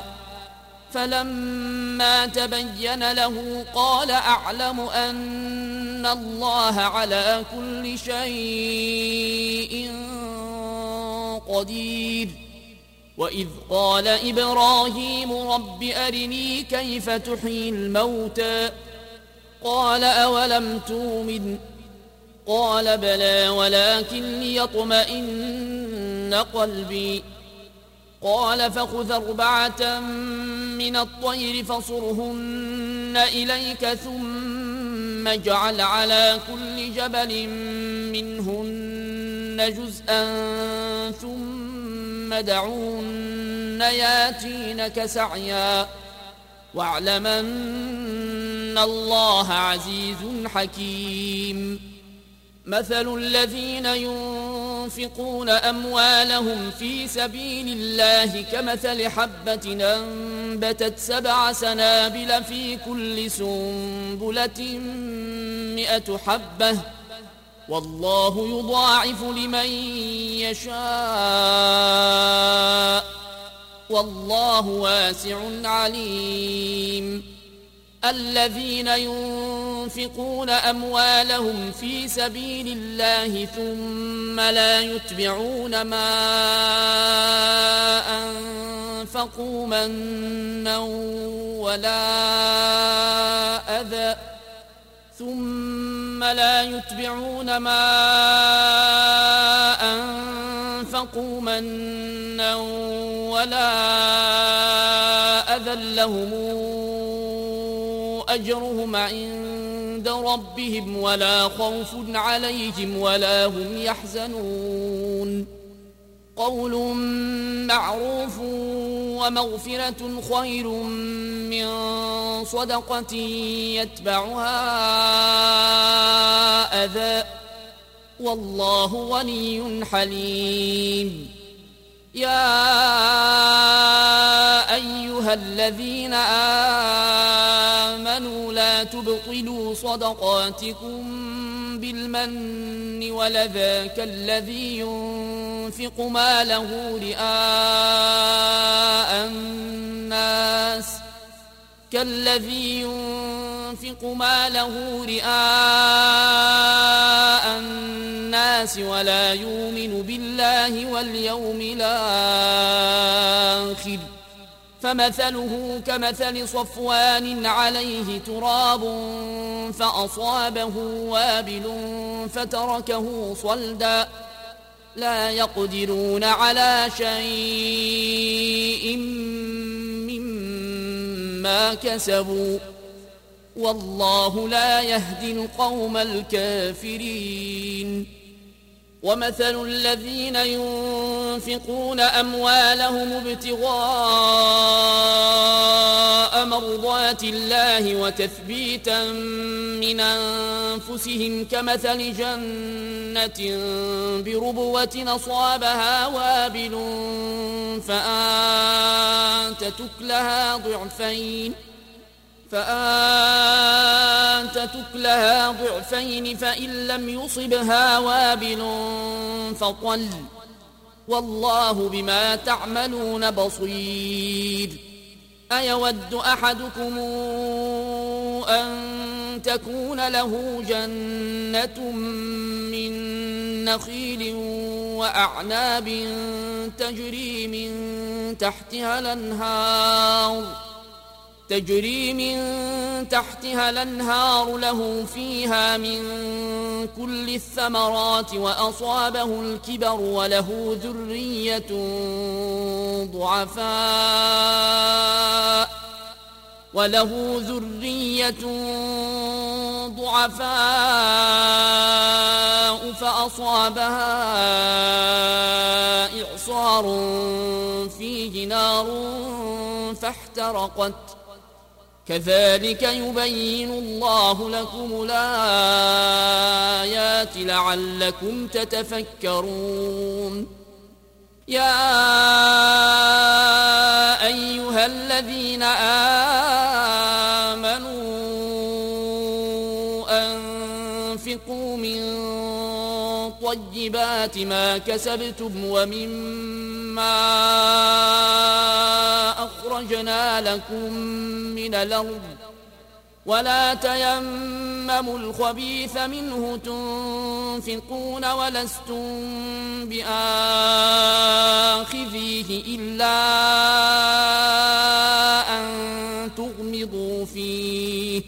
Speaker 1: فلما تبين له قال أعلم أن الله على كل شيء قدير. وإذ قال إبراهيم رب أرني كيف تحيي الموتى، قال أولم تؤمن؟ قال بلى ولكن ليطمئن قلبي، قال فخذ أربعة من الطير فصرهن إليك ثم اجعل على كل جبل منهن جزءا ثم دعوهن ياتينك سعيا، واعلم أن الله عزيز حكيم. مثل الذين ينفقون أموالهم في سبيل الله كمثل حبة أنبتت سبع سنابل في كل سنبلة مئة حبة، والله يضاعف لمن يشاء، والله واسع عليم. الذين ينفقون أموالهم في سبيل الله ثم لا يتبعون ما أنفقوا منا ولا أذى ثم لا يتبعون ما أنفقوا منا ولا أذى لهم أجرهم عند ربهم ولا خوف عليهم ولا هم يحزنون. قول معروف ومغفرة خير من صدقة يتبعها أذى، والله غني حليم. الذين آمنوا لا تبطلوا صدقاتكم بالمن والأذى كالذي ينفق ماله رئاء الناس كالذي ينفق ماله رئاء الناس ولا يؤمن بالله واليوم الآخر فمثله كمثل صفوان عليه تراب فأصابه وابل فتركه صلدا لا يقدرون على شيء مما كسبوا والله لا يهدي القوم الكافرين ومثل الذين ينفقون أموالهم ابتغاء مرضات الله وتثبيتا من أنفسهم كمثل جنة بربوة أصابها وابل فآتت أكلها ضعفين فآتت أكلها ضعفين فإن لم يصبها وابل فطل والله بما تعملون بصير أيود أحدكم أن تكون له جنة من نخيل وأعناب تجري من تحتها الأنهار تجري من تحتها الأنهار له فيها من كل الثمرات وأصابه الكبر وله ذرية ضعفاء وله ذرية ضعفاء فأصابها إعصار فيه نار فاحترقت كذلك يبين الله لكم الآيات لعلكم تتفكرون يا أيها الذين آمنوا أنفقوا من طيبات ما كسبتم ومما أخرجنا لكم من الأرض ولا تيمموا الخبيث منه تنفقون ولستم بآخذيه إلا أن تغمضوا فيه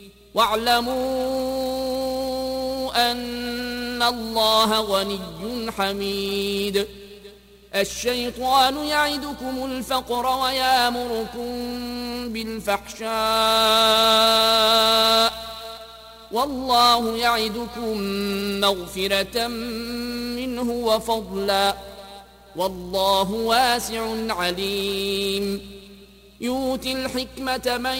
Speaker 1: واعلموا أن الله غني حميد الشيطان يعدكم الفقر ويامركم بالفحشاء والله يعدكم مغفرة منه وفضلا والله واسع عليم يؤتي الحكمة من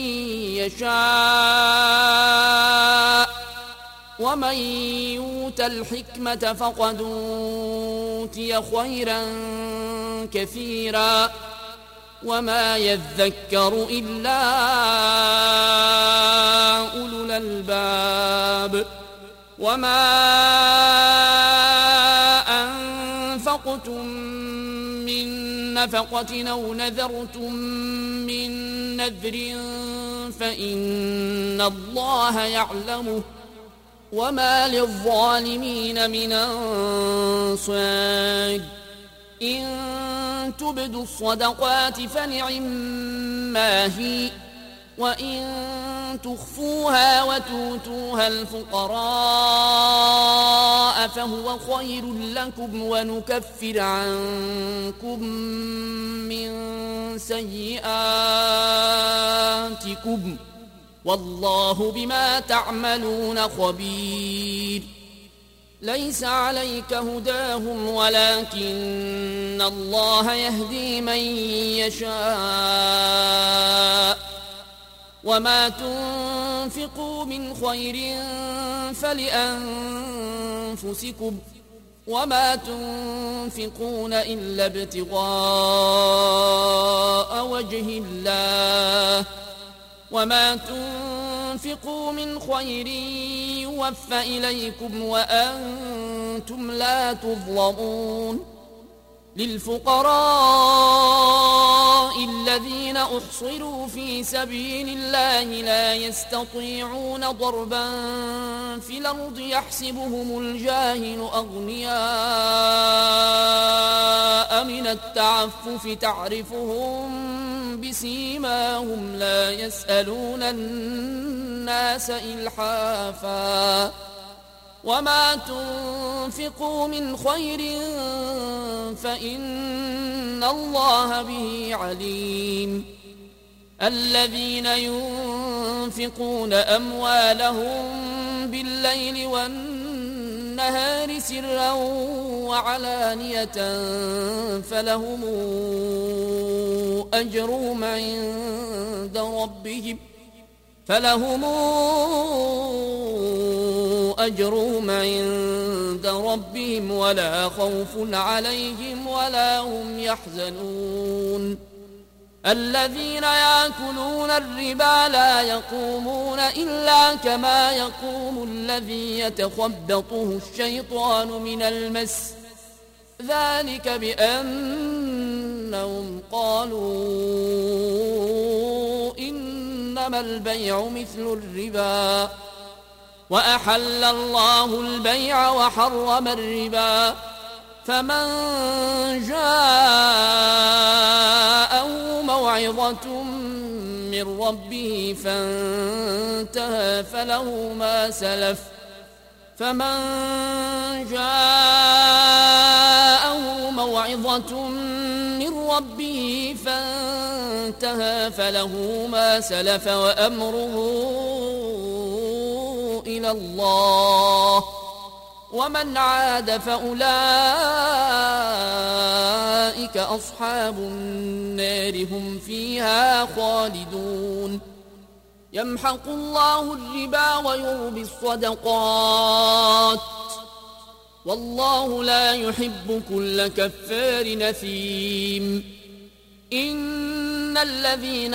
Speaker 1: يشاء ومن يؤت الحكمة فقد أوتي خيرا كثيرا وما يذكر إلا أولو الألباب وما أنفقتم من نفقة أو نذرتم من نذر فإن الله يعلمه وما للظالمين من أنصار إن تبدوا الصدقات فنعما هي وإن تخفوها وتؤتوها الفقراء فهو خير لكم ونكفر عنكم من سيئاتكم والله بما تعملون خبير ليس عليك هداهم ولكن الله يهدي من يشاء وما تنفقوا من خير فلأنفسكم وما تنفقون إلا ابتغاء وجه الله وما تنفقوا من خير يوفى إليكم وأنتم لا تظلمون للفقراء الذين أحصروا في سبيل الله لا يستطيعون ضربا في الأرض يحسبهم الجاهل أغنياء من التعفف تعرفهم بسيماهم لا يسألون الناس إلحافا وما تنفقوا من خير فإن الله به عليم الذين ينفقون أموالهم بالليل والنهار سرا وعلانية فلهم أجرهم عند ربهم فلهم أجرهم عند ربهم ولا خوف عليهم ولا هم يحزنون الذين يأكلون الربا لا يقومون إلا كما يقوم الذي يتخبطه الشيطان من المس ذلك بأنهم قالوا إنما البيع مثل الربا وأحل الله البيع وحرم الربا فمن جاءه موعظة من ربه فانتهى فله ما سلف فمن جاءه موعظة من ربه فانتهى فله ما سلف وأمره إلى الله ومن عاد فأولئك أصحاب النار هم فيها خالدون يمحق الله الربا ويربي الصدقات والله لا يحب كل كفار نثيم إن الذين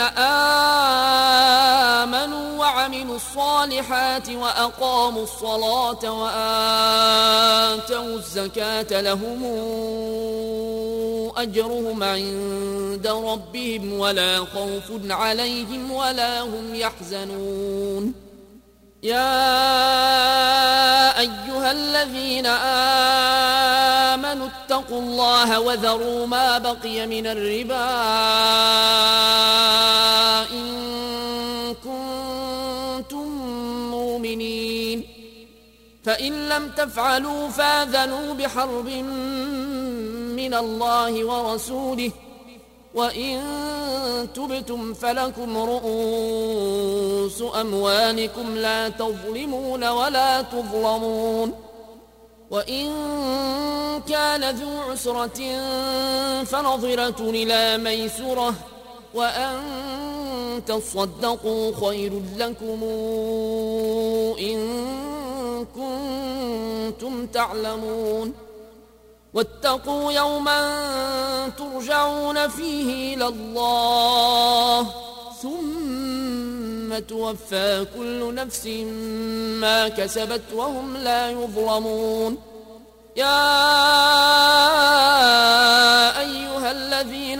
Speaker 1: آمنوا وعملوا الصالحات وأقاموا الصلاة وآتوا الزكاة لهم أجرهم عند ربهم ولا خوف عليهم ولا هم يحزنون يا أيها الذين آمنوا اتقوا الله وذروا ما بقي من الربا إن كنتم مؤمنين فإن لم تفعلوا فاذنوا بحرب من الله ورسوله وإن تبتم فلكم رؤوس أموالكم لا تظلمون ولا تظلمون وإن كان ذو عسرة فنظرة إلى ميسرة وأن تصدقوا خير لكم إن كنتم تعلمون واتقوا يوما ترجعون فيه إلى الله ثم توفى كل نفس ما كسبت وهم لا يظلمون يا أيها الذين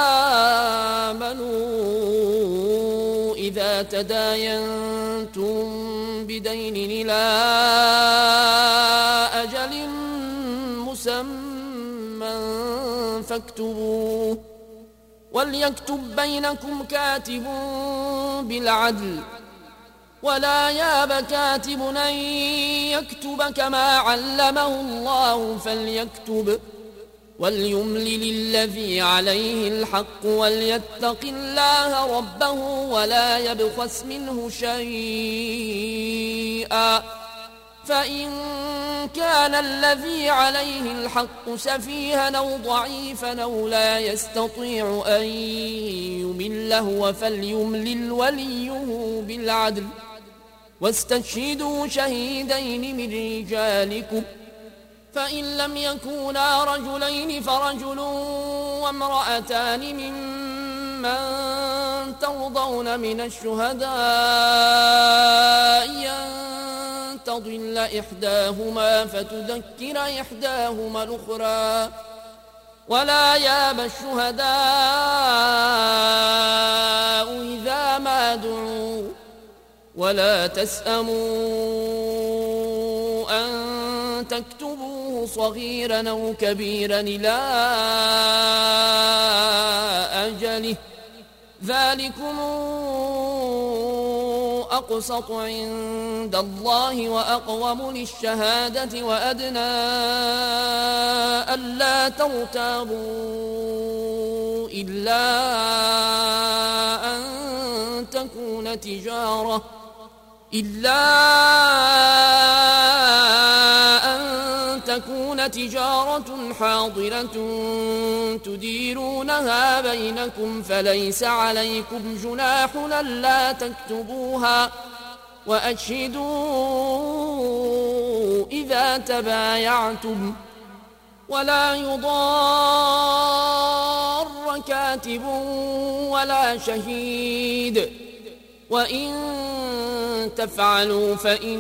Speaker 1: آمنوا إذا تداينتم بدين إلى أجل مسمى فاكتبوه وليكتب بينكم كاتب بالعدل ولا ياب كاتب أن يكتب كما علمه الله فليكتب وليملل الذي عليه الحق وليتق الله ربه ولا يبخس منه شيئا فإن كان الذي عليه الحق سفيها أو ضعيفا أو لا يستطيع أن يمل هو فليملل وليه بالعدل واستشهدوا شهيدين من رجالكم فإن لم يكونا رجلين فرجل وامرأتان ممن ترضون من الشهداء أن تضل إحداهما فتذكر إحداهما الأخرى ولا يأبى الشهداء إذا ما دعوا ولا تسأموا أن تكتبوه صغيرا أو كبيرا إلى أجله ذلكم أقسط عند الله وأقوم للشهادة وأدنى ألا ترتابوا إلا أن تكون تجارة إلا أن تكون تجارة حاضرة تديرونها بينكم فليس عليكم جناح ألا تكتبوها وأشهدوا إذا تبايعتم ولا يضار كاتب ولا شهيد وإن تفعلوا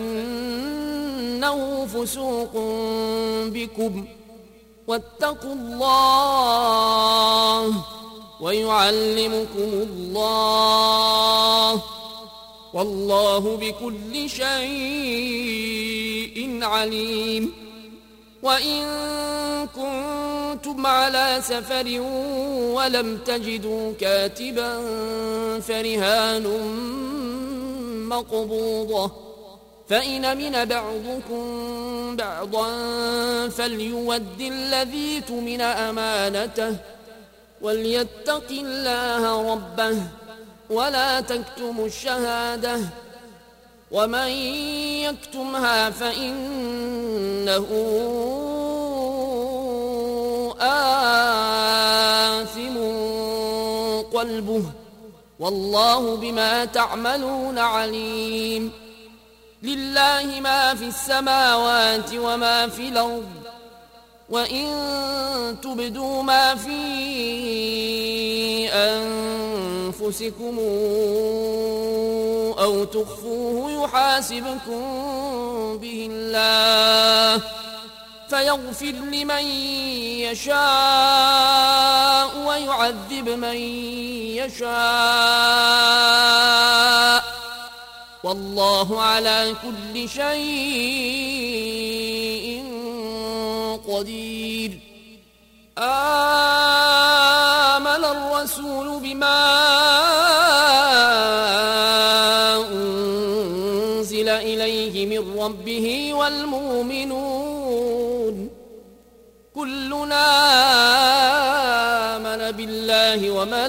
Speaker 1: فإنه فسوق بكم واتقوا الله ويعلمكم الله والله بكل شيء عليم. وإن كنتم على سفر ولم تجدوا كاتبا فرهان مقبوضة فإن أمن بعضكم بعضا فليود الذي اؤتمن أمانته وليتق الله ربه ولا تكتموا الشهادة ومن يكتمها فإنه آثم قلبه والله بما تعملون عليم. لله ما في السماوات وما في الأرض وإن تبدوا ما في أنفسكم أو تخفوه يحاسبكم به الله فيغفر لمن يشاء ويعذب من يشاء والله على كل شيء قدير. آمن الرسول بما أنزل إليه من ربه والمؤمنون كلنا آمن بالله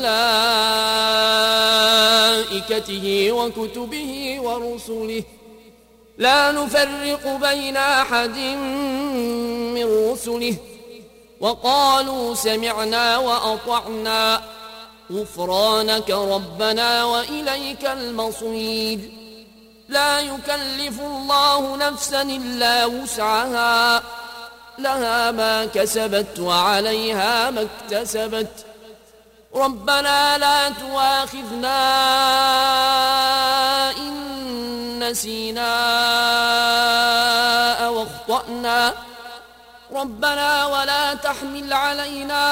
Speaker 1: وملائكته وكتبه ورسله لا نفرق بين أحد من رسله وقالوا سمعنا وأطعنا غفرانك ربنا وإليك المصير. لا يكلف الله نفسا إلا وسعها لها ما كسبت وعليها ما اكتسبت ربنا لا تؤاخذنا إن نسينا أو أخطأنا ربنا ولا تحمل علينا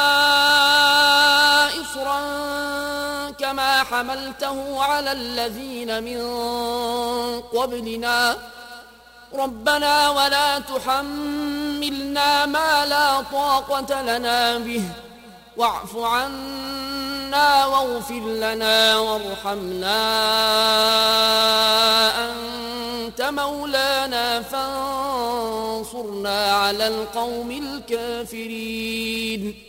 Speaker 1: إصرا كما حملته على الذين من قبلنا ربنا ولا تحملنا ما لا طاقة لنا به واعف عنا واغفر لنا وارحمنا أنت مولانا فانصرنا على القوم الكافرين.